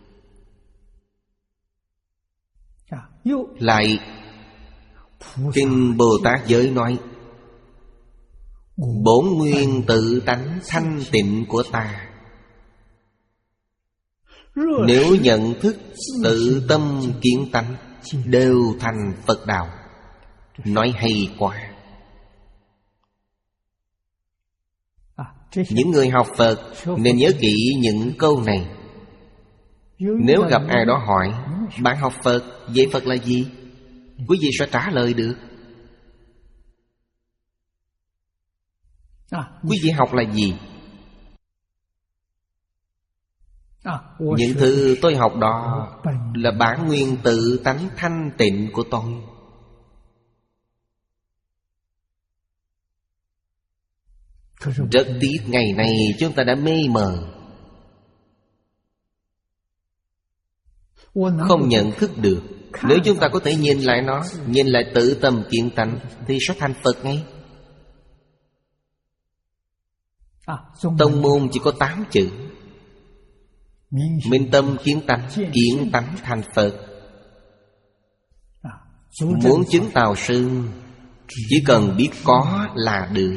Lại Kinh Bồ Tát Giới nói bổn nguyên tự tánh thanh tịnh của ta. Nếu nhận thức tự tâm kiến tánh, đều thành Phật đạo. Nói hay quá. Những người học Phật nên nhớ kỹ những câu này. Nếu gặp ai đó hỏi bạn học Phật, vậy Phật là gì? Quý vị sẽ trả lời được. Quý vị học là gì? Những thứ tôi học đó là bản nguyên tự tánh thanh tịnh của tôi. Rất tiếc ngày nay chúng ta đã mê mờ, không nhận thức được. Nếu chúng ta có thể nhìn lại nó, nhìn lại tự tâm kiến tánh, thì sẽ thành Phật ngay. Tông môn chỉ có tám chữ: minh tâm kiến tánh, kiến tánh thành Phật. Muốn chứng tào sư, chỉ cần biết có là được.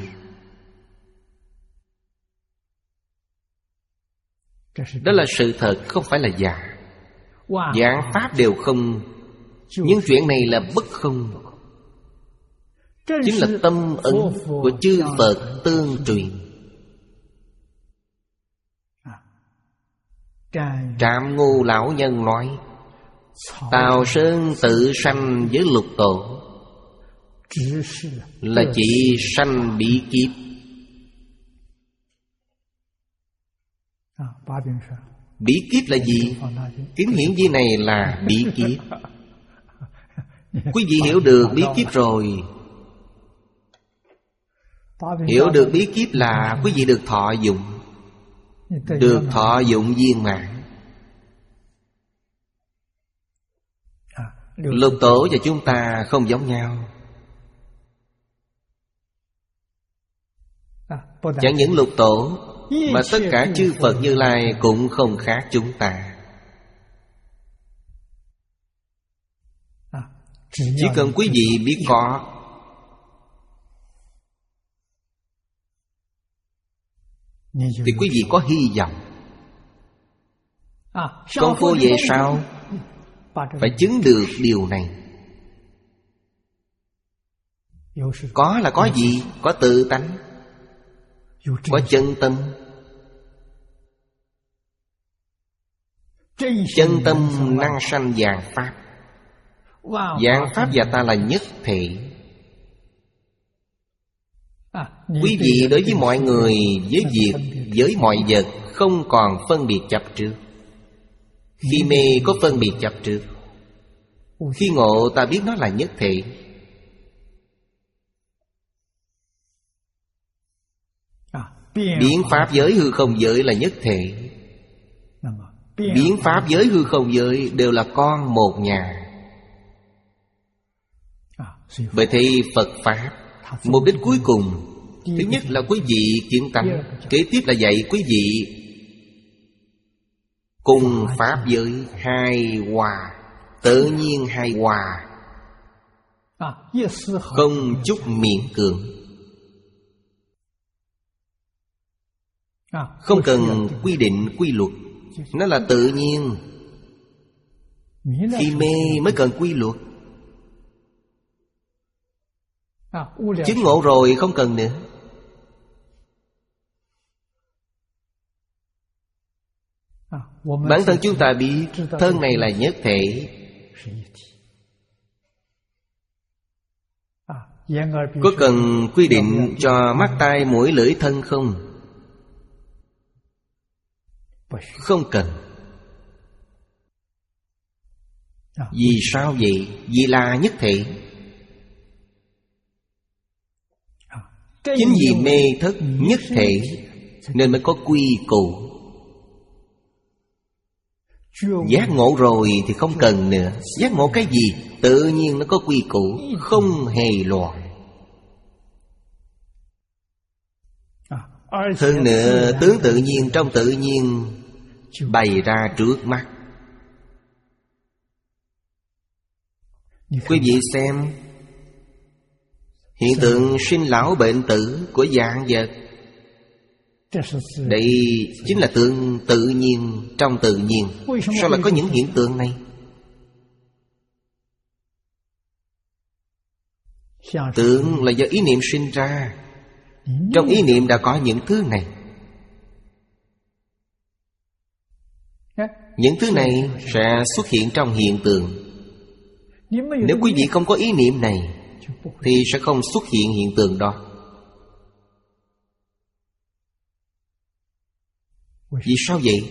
Đó là sự thật, không phải là giả. Giảng pháp đều không, nhưng chuyện này là bất không. Chính là tâm ấn của chư Phật tương truyền. Trạm Ngô lão nhân nói Tào Sơn tự sanh với lục tổ, là chỉ sanh bí kiếp. Bí kiếp là gì? Kính hiển vi này là bí kiếp. Quý vị hiểu được bí kiếp rồi. Hiểu được bí kiếp là quý vị được thọ dụng. Được thọ dụng viên mãn. Lục tổ và chúng ta không giống nhau. Chẳng những lục tổ, mà tất cả chư Phật Như Lai cũng không khác chúng ta. Chỉ cần quý vị biết có, thì quý vị có hy vọng. Công phu về sau phải chứng được điều này. Có là có gì? Có tự tánh, có chân tâm, Chân tâm năng sanh vạn pháp. Vạn pháp và ta là nhất thể. Quý vị đối với mọi người, với việc, với mọi vật không còn phân biệt chấp trước. Khi mê có phân biệt chấp trước, khi ngộ ta biết nó là nhất thể. Biến pháp giới hư không giới là nhất thể. Biến pháp giới hư không giới đều là con một nhà. Bởi thế Phật Pháp mục đích cuối cùng, thứ nhất là quý vị kiến tánh, kế tiếp là dạy quý vị cùng pháp giới hài hòa, tự nhiên hài hòa, không chút miễn cưỡng. Không cần quy định quy luật, nó là tự nhiên. Khi mê mới cần quy luật. Chứng ngộ rồi không cần nữa. Bản thân chúng ta biết thân này là nhất thể. Có cần quy định cho mắt tai mũi lưỡi thân không? Không cần. Vì sao vậy? Vì là nhất thể. Chính vì mê thất nhất thể nên mới có quy củ. Giác ngộ rồi thì không cần nữa. Giác ngộ cái gì? Tự nhiên nó có quy củ, không hề loạn. Hơn nữa tướng tự nhiên trong tự nhiên bày ra trước mắt. Quý vị xem hiện tượng sinh lão bệnh tử của vạn vật. Đây chính là tượng tự nhiên trong tự nhiên. Sao lại có những hiện tượng này? Tượng là do ý niệm sinh ra. Trong ý niệm đã có những thứ này. Những thứ này sẽ xuất hiện trong hiện tượng. Nếu quý vị không có ý niệm này thì sẽ không xuất hiện hiện tượng đó. Vì sao vậy?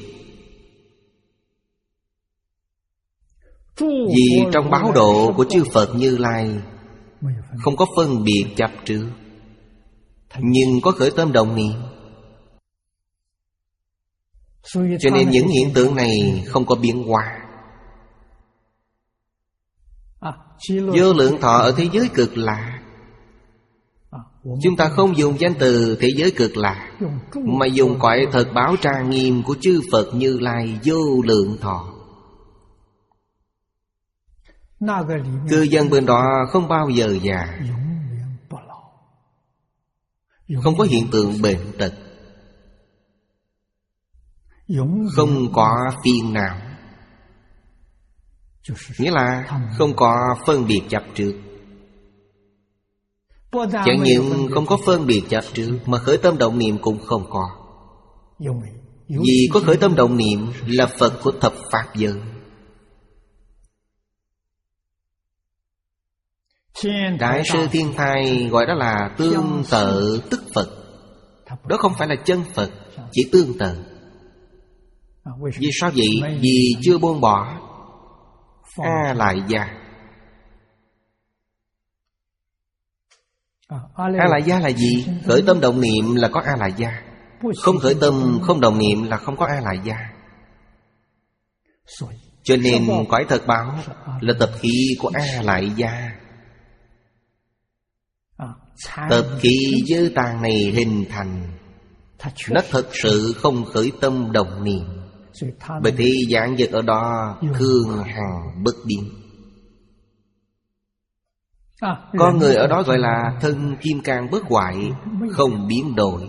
Vì trong báo độ của chư Phật Như Lai không có phân biệt chấp trước, nhưng có khởi tâm động niệm. Cho nên những hiện tượng này không có biến hóa. Vô lượng thọ ở thế giới cực lạc, chúng ta không dùng danh từ thế giới cực lạc, mà dùng cõi thật báo trang nghiêm của chư Phật Như Lai vô lượng thọ. Cư dân bên đó không bao giờ già, không có hiện tượng bệnh tật, không có phiền não. Nghĩa là không có phân biệt chấp trước. Chẳng những không có phân biệt chấp trước, mà khởi tâm động niệm cũng không có. Vì có khởi tâm động niệm là Phật của thập pháp giới. Đại sư Thiên Thai gọi đó là tương tự tức Phật. Đó không phải là chân Phật, chỉ tương tự. Vì sao vậy? Vì chưa buông bỏ A Lại Gia. A Lại Gia là gì? Khởi tâm động niệm là có A Lại Gia. Không khởi tâm không động niệm là không có A Lại Gia. Cho nên cõi thật báo là tập khí của A Lại Gia. Tập khí dơ tàn này hình thành, nó thật sự không khởi tâm động niệm. Bởi thế dạng vật ở đó thường hằng bất biến. Con người ở đó gọi là thân kim cang bất hoại, không biến đổi.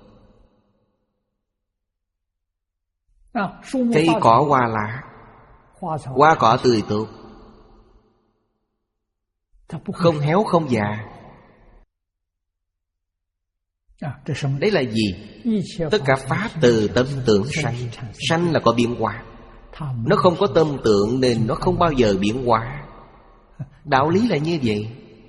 Cây cỏ hoa lá, hoa cỏ tươi tốt, không héo không già. Đấy là gì? Tất cả pháp từ tâm tưởng sanh. Sanh là có biến hóa. Nó không có tâm tượng nên nó không bao giờ biến hóa. Đạo lý là như vậy.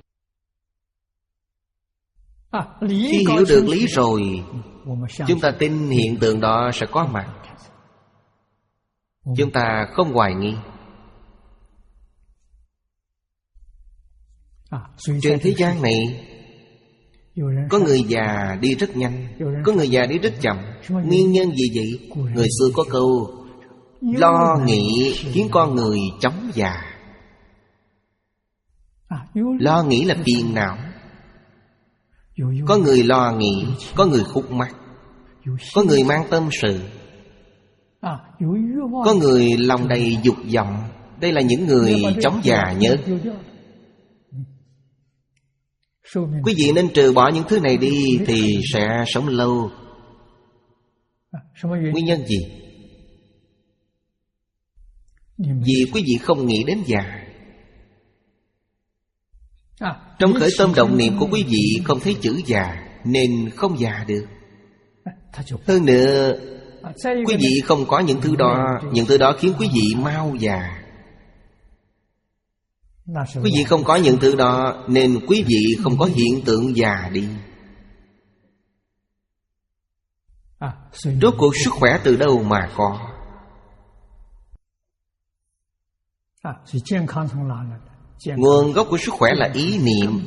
Khi hiểu được lý rồi, chúng ta tin hiện tượng đó sẽ có mặt. Chúng ta không hoài nghi. Trên thế gian này, có người già đi rất nhanh, có người già đi rất chậm. Nguyên nhân gì vậy? Người xưa có câu lo nghĩ khiến con người chóng già. Lo nghĩ là phiền não. Có người lo nghĩ, có người khúc mắc, có người mang tâm sự, có người lòng đầy dục vọng. Đây là những người chóng già nhất. Quý vị nên trừ bỏ những thứ này đi thì sẽ sống lâu. Nguyên nhân gì? Vì quý vị không nghĩ đến già. Trong khởi tâm động niệm của quý vị không thấy chữ già, nên không già được. Hơn nữa, quý vị không có những thứ đó. Những thứ đó khiến quý vị mau già. Quý vị không có những thứ đó nên quý vị không có hiện tượng già đi. Rốt cuộc sức khỏe từ đâu mà có? Nguồn gốc của sức khỏe là ý niệm.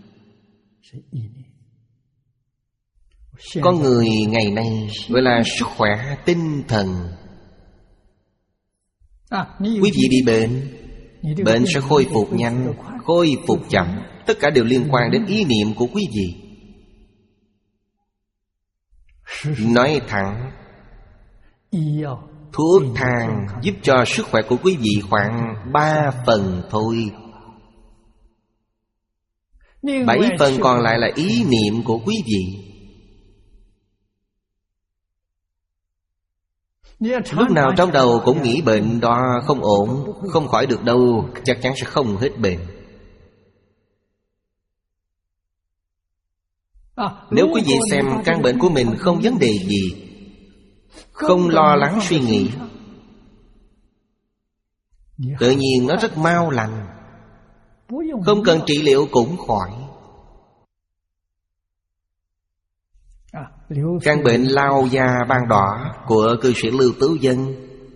Con người ngày nay gọi là sức khỏe tinh thần. Quý vị bị bệnh, bệnh sẽ khôi phục nhanh, khôi phục chậm. Tất cả đều liên quan đến ý niệm của quý vị. Nói thẳng, thuốc thang giúp cho sức khỏe của quý vị khoảng ba phần thôi. Bảy phần còn lại là ý niệm của quý vị. Lúc nào trong đầu cũng nghĩ bệnh đó không ổn, không khỏi được đâu, chắc chắn sẽ không hết bệnh. Nếu quý vị xem căn bệnh của mình không vấn đề gì, không lo lắng suy nghĩ, tự nhiên nó rất mau lành, không cần trị liệu cũng khỏi. Căn bệnh lao da ban đỏ của cư sĩ Lưu Tứ Dân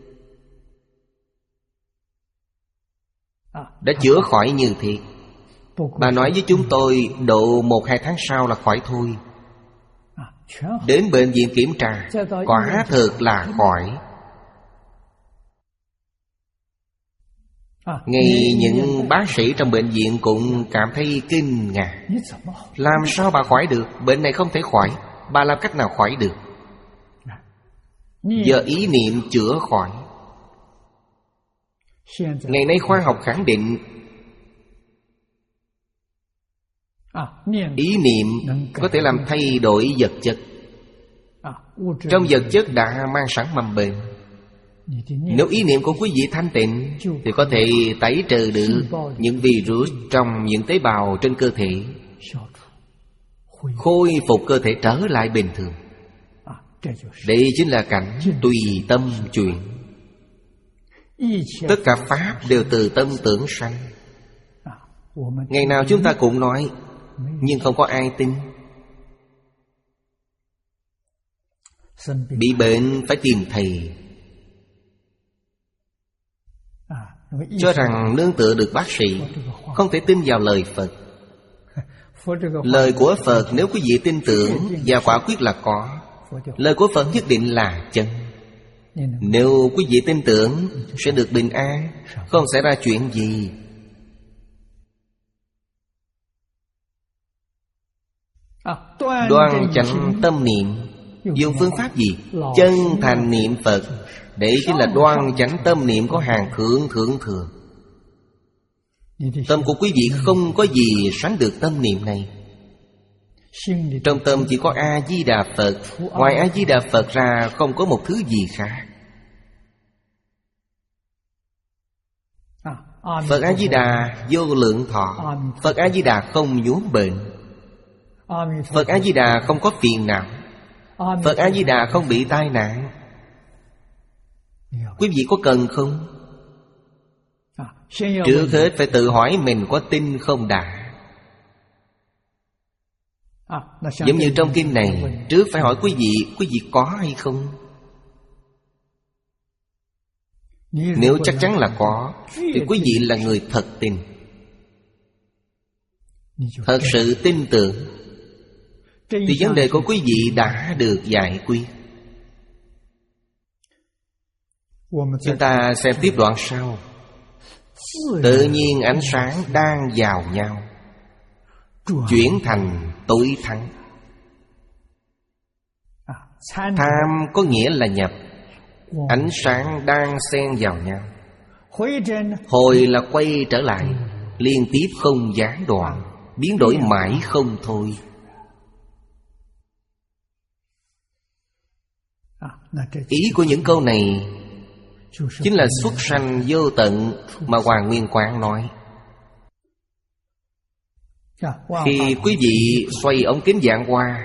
đã chữa khỏi như thiệt. Bà nói với chúng tôi độ một hai tháng sau là khỏi thôi. Đến bệnh viện kiểm tra, quả thực là khỏi. Ngay những bác sĩ trong bệnh viện cũng cảm thấy kinh ngạc. Làm sao bà khỏi được? Bệnh này không thể khỏi. Bà làm cách nào khỏi được? Giờ ý niệm chữa khỏi. Ngày nay khoa học khẳng định ý niệm có thể làm thay đổi vật chất. Trong vật chất đã mang sẵn mầm bệnh. Nếu ý niệm của quý vị thanh tịnh thì có thể tẩy trừ được những virus trong những tế bào trên cơ thể, khôi phục cơ thể trở lại bình thường. Đây chính là cảnh tùy tâm chuyển. Tất cả pháp đều từ tâm tưởng sanh. Ngày nào chúng ta cũng nói, nhưng không có ai tin. Bị bệnh phải tìm thầy, cho rằng nương tựa được bác sĩ, không thể tin vào lời Phật. Lời của Phật nếu quý vị tin tưởng và quả quyết là có. Lời của Phật nhất định là chân. Nếu quý vị tin tưởng sẽ được bình an, không xảy ra chuyện gì. Đoan chánh tâm niệm. Dùng phương pháp gì? Chân thành niệm Phật. Đấy chính là đoan chánh tâm niệm có hàng thượng thượng thừa. Tâm của quý vị không có gì sánh được tâm niệm này. Trong tâm chỉ có A-di-đà Phật. Ngoài A-di-đà Phật ra không có một thứ gì khác. Phật A-di-đà vô lượng thọ. Phật A-di-đà không nhuốm bệnh. Phật A-di-đà không có phiền não. Phật A-di-đà không bị tai nạn. Quý vị có cần không? Trước hết phải tự hỏi mình có tin không đã. Giống như trong kinh này, trước phải hỏi quý vị, quý vị có hay không? Nếu chắc chắn là có, thì quý vị là người thật tin, thật sự tin tưởng, thì vấn đề của quý vị đã được giải quyết. Chúng ta xem tiếp đoạn sau. Tự nhiên ánh sáng đang vào nhau, chuyển thành tối thắng. Tham có nghĩa là nhập, ánh sáng đang xen vào nhau. Hồi là quay trở lại, liên tiếp không gián đoạn, biến đổi mãi không thôi. Ý của những câu này chính là xuất sanh vô tận mà Hoàng Nguyên Quán nói. Khi quý vị xoay ống kính vạn hoa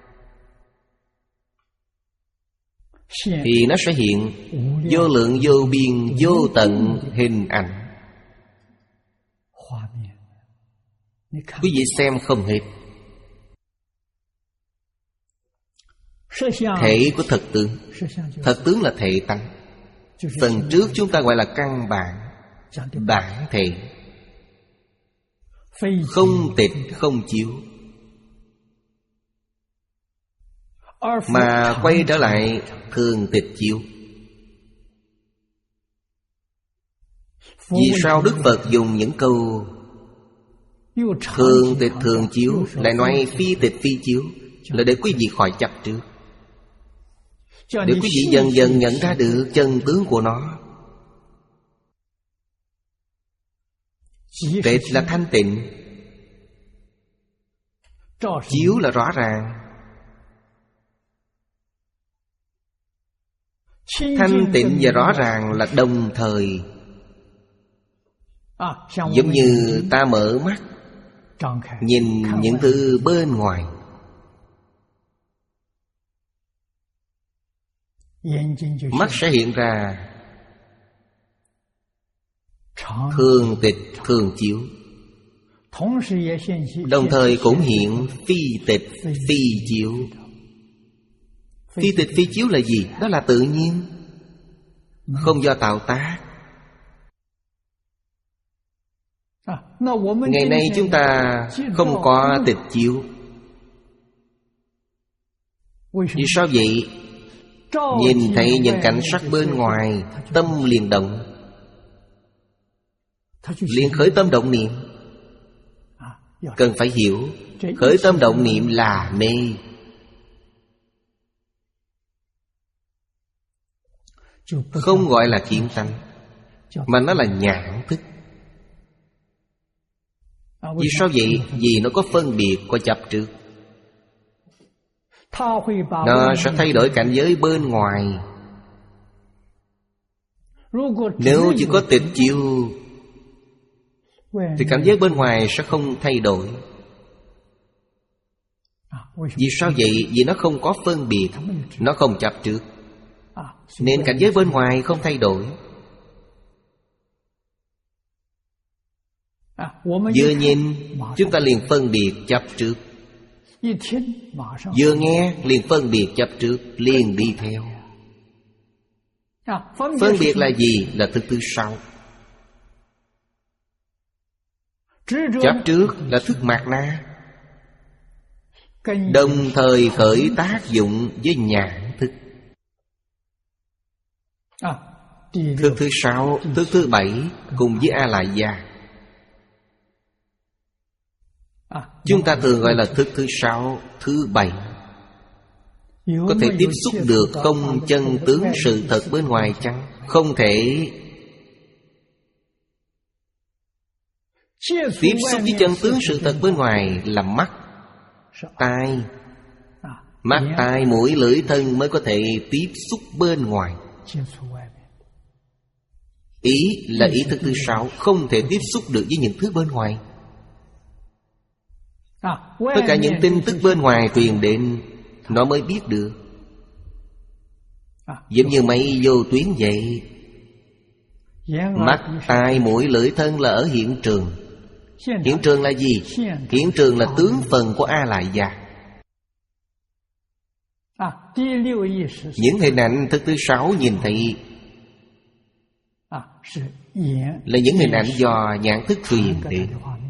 thì nó sẽ hiện vô lượng vô biên vô tận hình ảnh. Quý vị xem không hết. Thể của thật tướng. Thật tướng là thể tánh. Phần trước chúng ta gọi là căn bản, bản thể. Không tịch không chiếu, mà quay trở lại thường tịch chiếu. Vì sao Đức Phật dùng những câu thường tịch thường chiếu lại nói phi tịch phi chiếu? Là để quý vị khỏi chấp trước, để quý vị dần dần nhận ra được chân tướng của nó. Tịch là thanh tịnh, chiếu là rõ ràng. Thanh tịnh và rõ ràng là đồng thời. Giống như ta mở mắt nhìn những thứ bên ngoài, mắt sẽ hiện ra thường tịch thường chiếu, đồng thời cũng hiện phi tịch phi chiếu. Phi tịch phi chiếu là gì? Đó là tự nhiên, không do tạo tác. Ngày nay chúng ta không có tịch chiếu. Vì sao vậy? Nhìn thấy những cảnh sắc bên ngoài, tâm liền động, liền khởi tâm động niệm. Cần phải hiểu, khởi tâm động niệm là mê. Không gọi là kiến tánh, mà nó là nhãn thức. Vì sao vậy? Vì nó có phân biệt, có chấp trước. Nó sẽ thay đổi cảnh giới bên ngoài. Nếu chỉ có tịch chiếu thì cảnh giới bên ngoài sẽ không thay đổi. Vì sao vậy? Vì nó không có phân biệt, nó không chấp trước, nên cảnh giới bên ngoài không thay đổi. Vừa nhìn chúng ta liền phân biệt chấp trước, vừa nghe liền phân biệt chấp trước, liền đi theo. Phân biệt là gì? Là thức thứ sáu. Chấp trước là thức mạt na, đồng thời khởi tác dụng với nhãn thức. Thức thứ sáu, thức thứ bảy cùng với A Lại Gia. Chúng ta thường gọi là thức thứ sáu, thứ bảy. Có thể tiếp xúc được không chân tướng sự thật bên ngoài chăng? Không thể. Tiếp xúc với chân tướng sự thật bên ngoài là mắt, tai. Mắt, tai, mũi, lưỡi, thân mới có thể tiếp xúc bên ngoài. Ý là ý thức thứ sáu, không thể tiếp xúc được với những thứ bên ngoài. Tất cả những tin tức bên ngoài truyền đến, nó mới biết được. giống như mây vô tuyến vậy. Mắt, tai, mũi, lưỡi, thân là ở hiện trường. Hiện trường là gì? Hiện trường là tướng phần của A Lại Gia. Những hình ảnh thức thứ sáu nhìn thấy là những hình ảnh do nhãn thức truyền đến.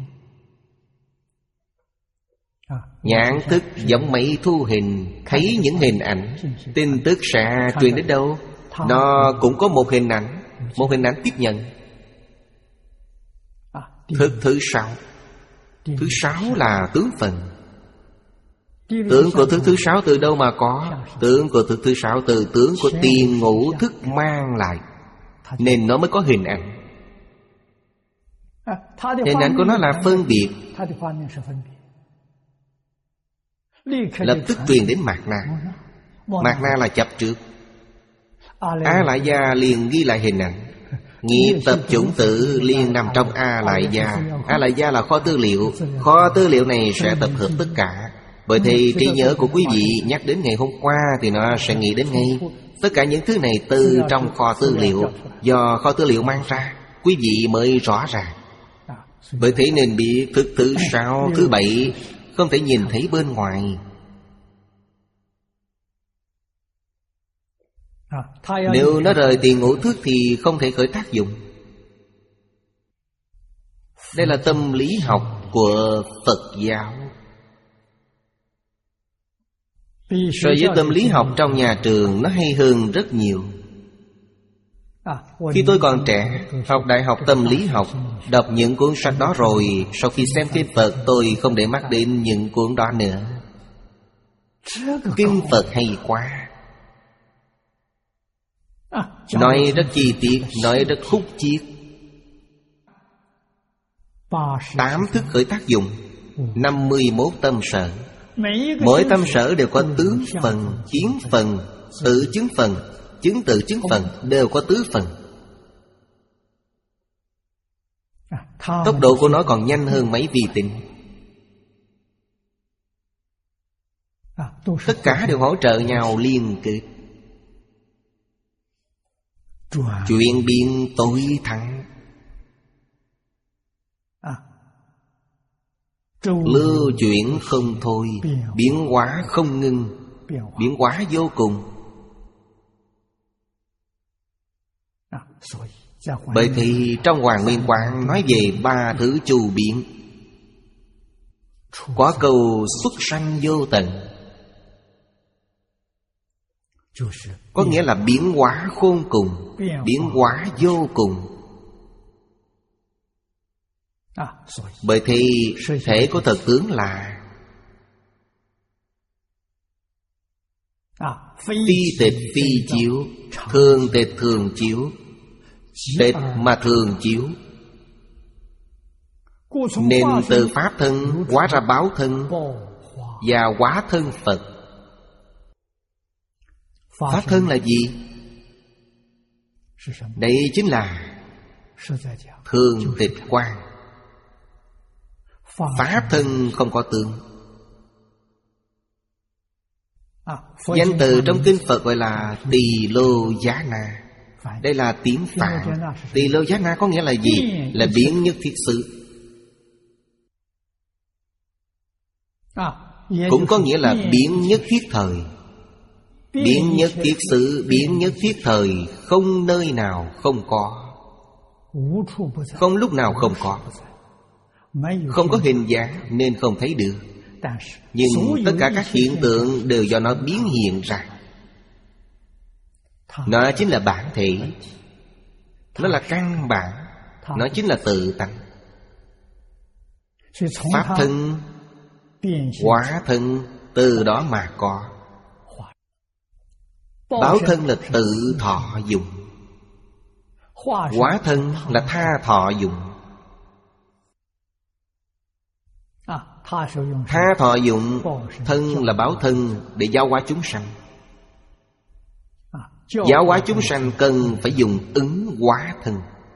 Nhãn thức giống máy thu hình, thấy những hình ảnh. Tin tức sẽ truyền đến đâu? Nó cũng có một hình ảnh, một hình ảnh tiếp nhận. Thức thứ sáu. Thứ sáu là tướng phần. Tướng của thức thứ sáu từ đâu mà có? Tướng của thức thứ sáu từ tướng của tiền ngũ thức mang lại, nên nó mới có hình ảnh. Hình ảnh của nó là phân biệt, lập tức truyền đến Mạt Na. Mạt Na là chấp trước. A Lại Gia liền ghi lại hình ảnh. Nghiệp tập chủng tử liền nằm trong A Lại Gia. A Lại Gia là kho tư liệu. Kho tư liệu này sẽ tập hợp tất cả. Bởi thì trí nhớ của quý vị nhắc đến ngày hôm qua thì nó sẽ nghĩ đến ngay. Tất cả những thứ này từ trong kho tư liệu, do kho tư liệu mang ra, quý vị mới rõ ràng. Bởi thế nên biết thức thứ sáu, thứ bảy không thể nhìn thấy bên ngoài. Nếu nó rời tiền ngũ thức thì không thể khởi tác dụng. Đây là tâm lý học của Phật giáo. So với tâm lý học trong nhà trường, nó hay hơn rất nhiều. Khi tôi còn trẻ, học đại học tâm lý học, đọc những cuốn sách đó rồi, sau khi xem kinh Phật, tôi không để mắt đến những cuốn đó nữa. Kinh Phật hay quá, nói rất chi tiết, nói rất khúc chiết. Tám thức khởi tác dụng, năm mươi mốt tâm sở. Mỗi tâm sở đều có tứ phần, kiến phần, tự chứng phần, chứng tự chứng phần, đều có tứ phần. Tốc độ của nó còn nhanh hơn mấy vi tinh. Tất cả đều hỗ trợ nhau liên kết, chuyển biến tối thắng, lưu chuyển không thôi, biến hóa không ngưng, biến hóa vô cùng. Bởi thì trong Hoàng Nguyên Quán nói về ba thứ chu biến. Có câu xuất sanh vô tận, có nghĩa là biến hóa khôn cùng, biến hóa vô cùng. Bởi thì thể của thật tướng là phi tịch phi chiếu, thường tịch thường chiếu, tịch mà thường chiếu. Nên từ pháp thân hóa ra báo thân và hóa thân Phật. Pháp thân là gì? Đây chính là thường tịch quang. Pháp thân không có tướng. Danh từ trong kinh Phật gọi là Tỳ Lô Giá Na. Đây là tiếng Phạn. Tỳ Lô Giá Na có nghĩa là gì? Là biến nhất thiết xứ. Cũng có nghĩa là biến nhất thiết thời. Biến nhất thiết xứ, biến nhất thiết thời, không nơi nào không có, không lúc nào không có. Không có hình dáng nên không thấy được, nhưng tất cả các hiện tượng đều do nó biến hiện ra. Nó chính là bản thể, nó là căn bản, nó chính là tự tánh. Pháp thân, hóa thân từ đó mà có. Báo thân là tự thọ dụng, hóa thân là tha thọ dụng. Tha thọ dụng, thân là báo thân để giáo hóa chúng sanh. Giáo hóa chúng sanh cần phải dùng ứng hóa thân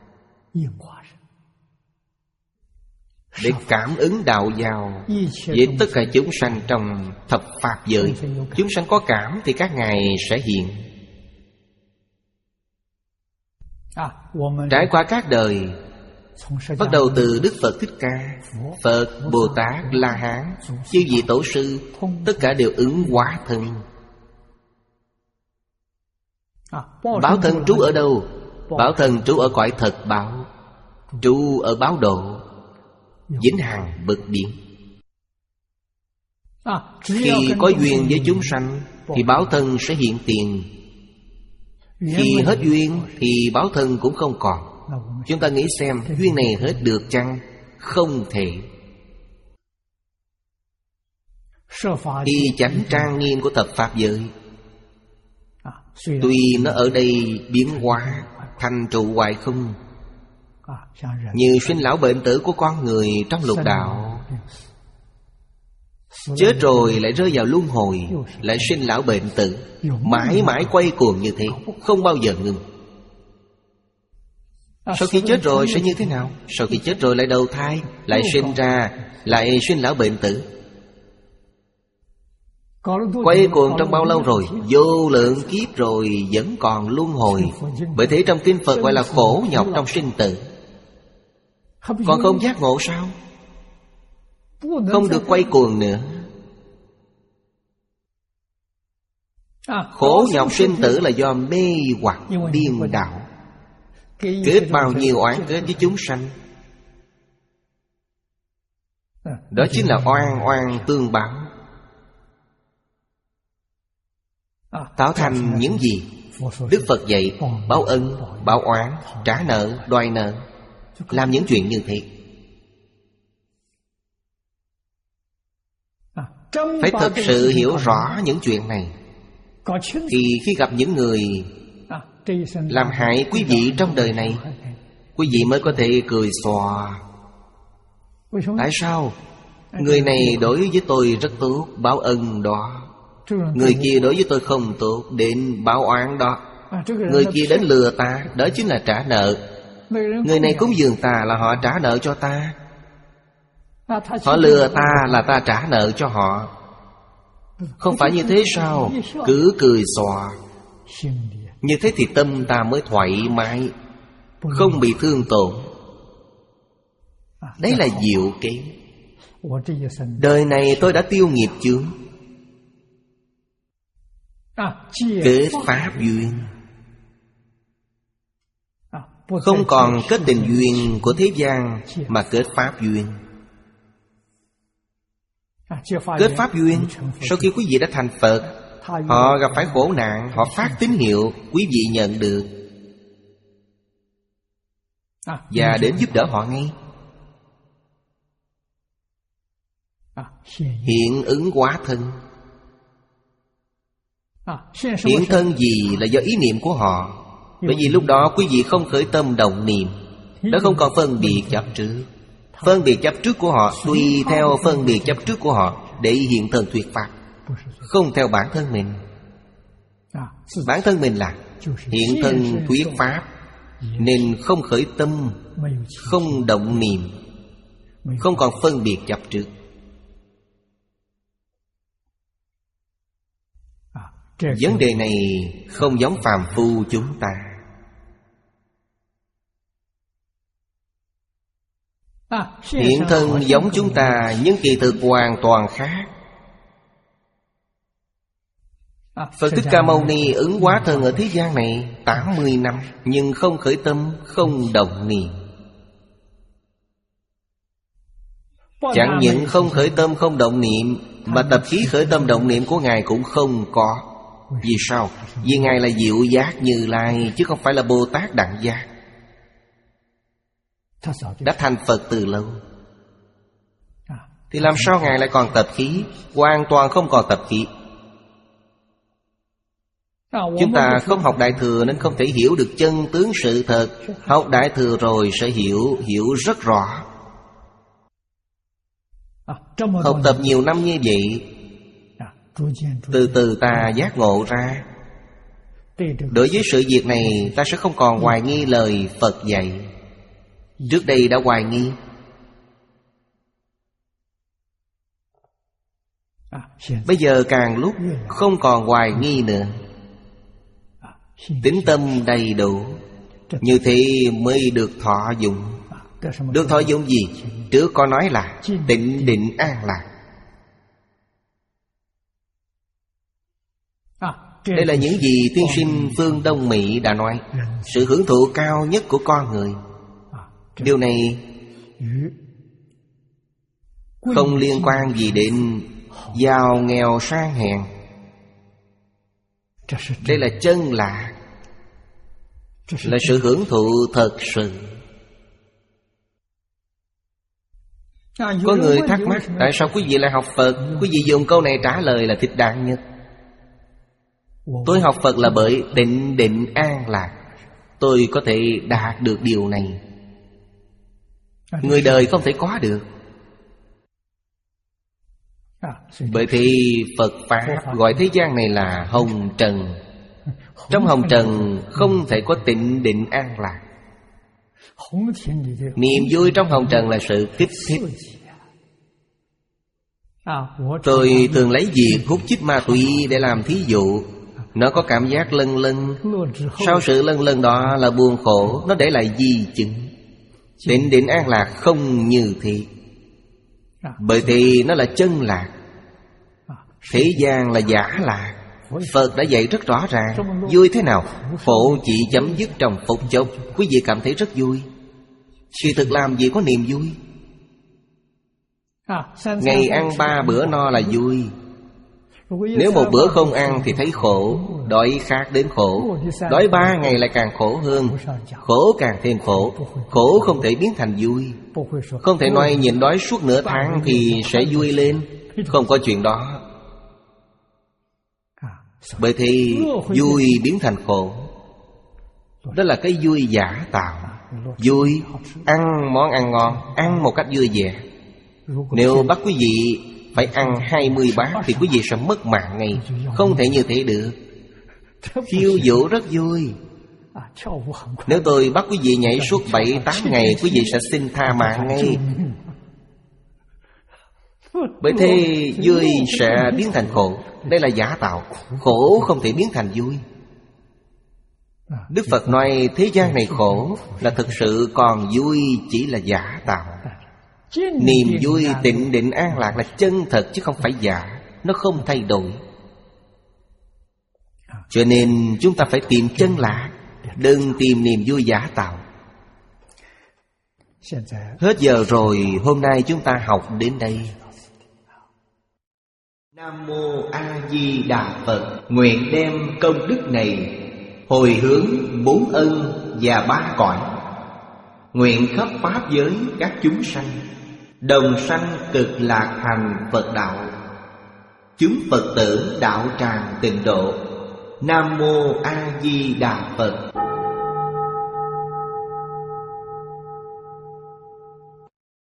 để cảm ứng đạo giao với tất cả chúng sanh trong thập pháp giới. Chúng sanh có cảm thì các ngài sẽ hiện. Trải qua các đời, bắt đầu từ Đức Phật Thích Ca, Phật, Bồ Tát, La Hán, chư vị tổ sư, tất cả đều ứng hóa thân. Báo thân trú ở đâu? Báo thân trú ở cõi thật báo, trú ở báo độ, vĩnh hằng bất biến. Khi có duyên với chúng sanh thì báo thân sẽ hiện tiền. Khi hết duyên thì báo thân cũng không còn. Chúng ta nghĩ xem, duyên này hết được chăng? Không thể. Y chánh trang nghiêm của thập pháp giới, tuy nó ở đây biến hóa thành trụ hoại không, như sinh lão bệnh tử của con người trong lục đạo. Chết rồi lại rơi vào luân hồi, lại sinh lão bệnh tử, mãi mãi quay cuồng như thế, không bao giờ ngừng. Sau khi chết rồi sẽ như thế nào? Sau khi chết rồi lại đầu thai, lại sinh ra, lại sinh lão bệnh tử. Quay cuồng trong bao lâu rồi? Vô lượng kiếp rồi vẫn còn luân hồi. Bởi thế trong kinh Phật gọi là khổ nhọc trong sinh tử. Còn không giác ngộ sao? Không được quay cuồng nữa. Khổ nhọc sinh tử là do mê hoặc điên đảo, kết bao nhiêu oán kết với chúng sanh. Đó chính là oan oan tương báo, tạo thành những gì? Đức Phật dạy báo ân, báo oán, trả nợ, đòi nợ, làm những chuyện như thế. Phải thật sự hiểu rõ những chuyện này, thì khi gặp những người làm hại quý vị trong đời này, quý vị mới có thể cười xòa. Tại sao? Người này đối với tôi rất tốt, báo ân đó. Người kia đối với tôi không tốt, đến báo oán đó. Người kia đến lừa ta, đó chính là trả nợ. Người này cúng dường ta là họ trả nợ cho ta. Họ lừa ta là ta trả nợ cho họ. Không phải như thế sao? Cứ cười xòa. Như thế thì tâm ta mới thoải mái, không bị thương tổn. Đấy là diệu kế. Đời này tôi đã tiêu nghiệp chướng, kết pháp duyên, không còn kết tình duyên của thế gian, mà kết pháp duyên. Kết pháp duyên, sau khi quý vị đã thành Phật, họ gặp phải khổ nạn, họ phát tín hiệu, quý vị nhận được và đến giúp đỡ họ ngay. Hiện ứng hóa thân. Hiện thân gì là do ý niệm của họ. Bởi vì lúc đó quý vị không khởi tâm động niệm, đó không còn phân biệt chấp trước. Phân biệt chấp trước của họ tùy theo phân biệt chấp trước của họ để hiện thân thuyết pháp, không theo bản thân mình. Bản thân mình là hiện thân thuyết pháp, nên không khởi tâm, không động niệm, không còn phân biệt chấp trước. Vấn đề này không giống phàm phu chúng ta. Hiện thân giống chúng ta, nhưng kỳ thực hoàn toàn khác. Phật Thích Ca Mâu Ni ứng hóa thân ở thế gian này tám mươi năm, nhưng không khởi tâm, không động niệm. Chẳng những không khởi tâm, không động niệm, mà tập khí khởi tâm động niệm của Ngài cũng không có. Vì sao? Vì Ngài là Diệu Giác Như Lai, chứ không phải là Bồ Tát Đẳng Giác. Đã thành Phật từ lâu, thì làm sao Ngài lại còn tập khí? Hoàn toàn không còn tập khí. Chúng ta không học Đại Thừa nên không thể hiểu được chân tướng sự thật. Học Đại Thừa rồi sẽ hiểu, hiểu rất rõ. Học tập nhiều năm như vậy, từ từ ta giác ngộ ra. Đối với sự việc này, ta sẽ không còn hoài nghi lời Phật dạy. Trước đây đã hoài nghi, bây giờ càng lúc không còn hoài nghi nữa. Tín tâm đầy đủ, Như thế mới được thọ dụng. Được thọ dụng gì? Trước có nói là tịnh định an lạc. Đây là những gì tiên sinh Phương Đông Mỹ đã nói. Sự hưởng thụ cao nhất của con người. Điều này không liên quan gì đến giàu nghèo sang hèn. Đây là chân lạc, là sự hưởng thụ thật sự. Có người thắc mắc, tại sao quý vị lại học Phật? Quý vị dùng câu này trả lời là thích đáng nhất. Tôi học Phật là bởi tịnh định an lạc. Tôi có thể đạt được điều này. Người đời không thể có được. Bởi thì Phật Pháp gọi thế gian này là hồng trần. Trong hồng trần không thể có tịnh định an lạc. Niềm vui trong hồng trần là sự kích thích. Tôi thường lấy việc hút chích ma túy để làm thí dụ. Nó có cảm giác lân lân. Sau sự lân lân đó là buồn khổ. Nó để lại di chứng. Tịnh định an lạc không như thế. Bởi thì nó là chân lạc. Thế gian là giả lạc. Phật đã dạy rất rõ ràng. Vui thế nào? Khổ chỉ chấm dứt trong phút chốc. Quý vị cảm thấy rất vui. Sự thực làm gì có niềm vui. Ngày ăn ba bữa no là vui. Nếu một bữa không ăn thì thấy khổ. Đói khát đến khổ. Đói ba ngày lại càng khổ hơn. Khổ càng thêm khổ. Khổ không thể biến thành vui. Không thể nói nhịn đói suốt nửa tháng thì sẽ vui lên. Không có chuyện đó. Bởi thì vui biến thành khổ. Đó là cái vui giả tạo. Vui, ăn món ăn ngon, ăn một cách vui vẻ. Nếu bắt quý vị phải ăn hai mươi bát thì quý vị sẽ mất mạng ngay. Không thể như thế được. Khiêu vũ rất vui. Nếu tôi bắt quý vị nhảy suốt bảy tám ngày, quý vị sẽ xin tha mạng ngay. Bởi thế vui sẽ biến thành khổ. Đây là giả tạo. Khổ không thể biến thành vui. Đức Phật nói thế gian này khổ, là thực sự, còn vui chỉ là giả tạo. Niềm vui tịnh định an lạc là chân thật chứ không phải giả. Nó không thay đổi. Cho nên chúng ta phải tìm chân lạc, đừng tìm niềm vui giả tạo. Hết giờ rồi, hôm nay chúng ta học đến đây. Nam Mô A Di Đà Phật. Nguyện đem công đức này hồi hướng bốn ân và ba cõi. Nguyện khắp pháp giới các chúng sanh đồng sanh cực lạc thành Phật đạo. Chúng Phật tử đạo tràng tịnh độ. Nam Mô A Di Đà Phật.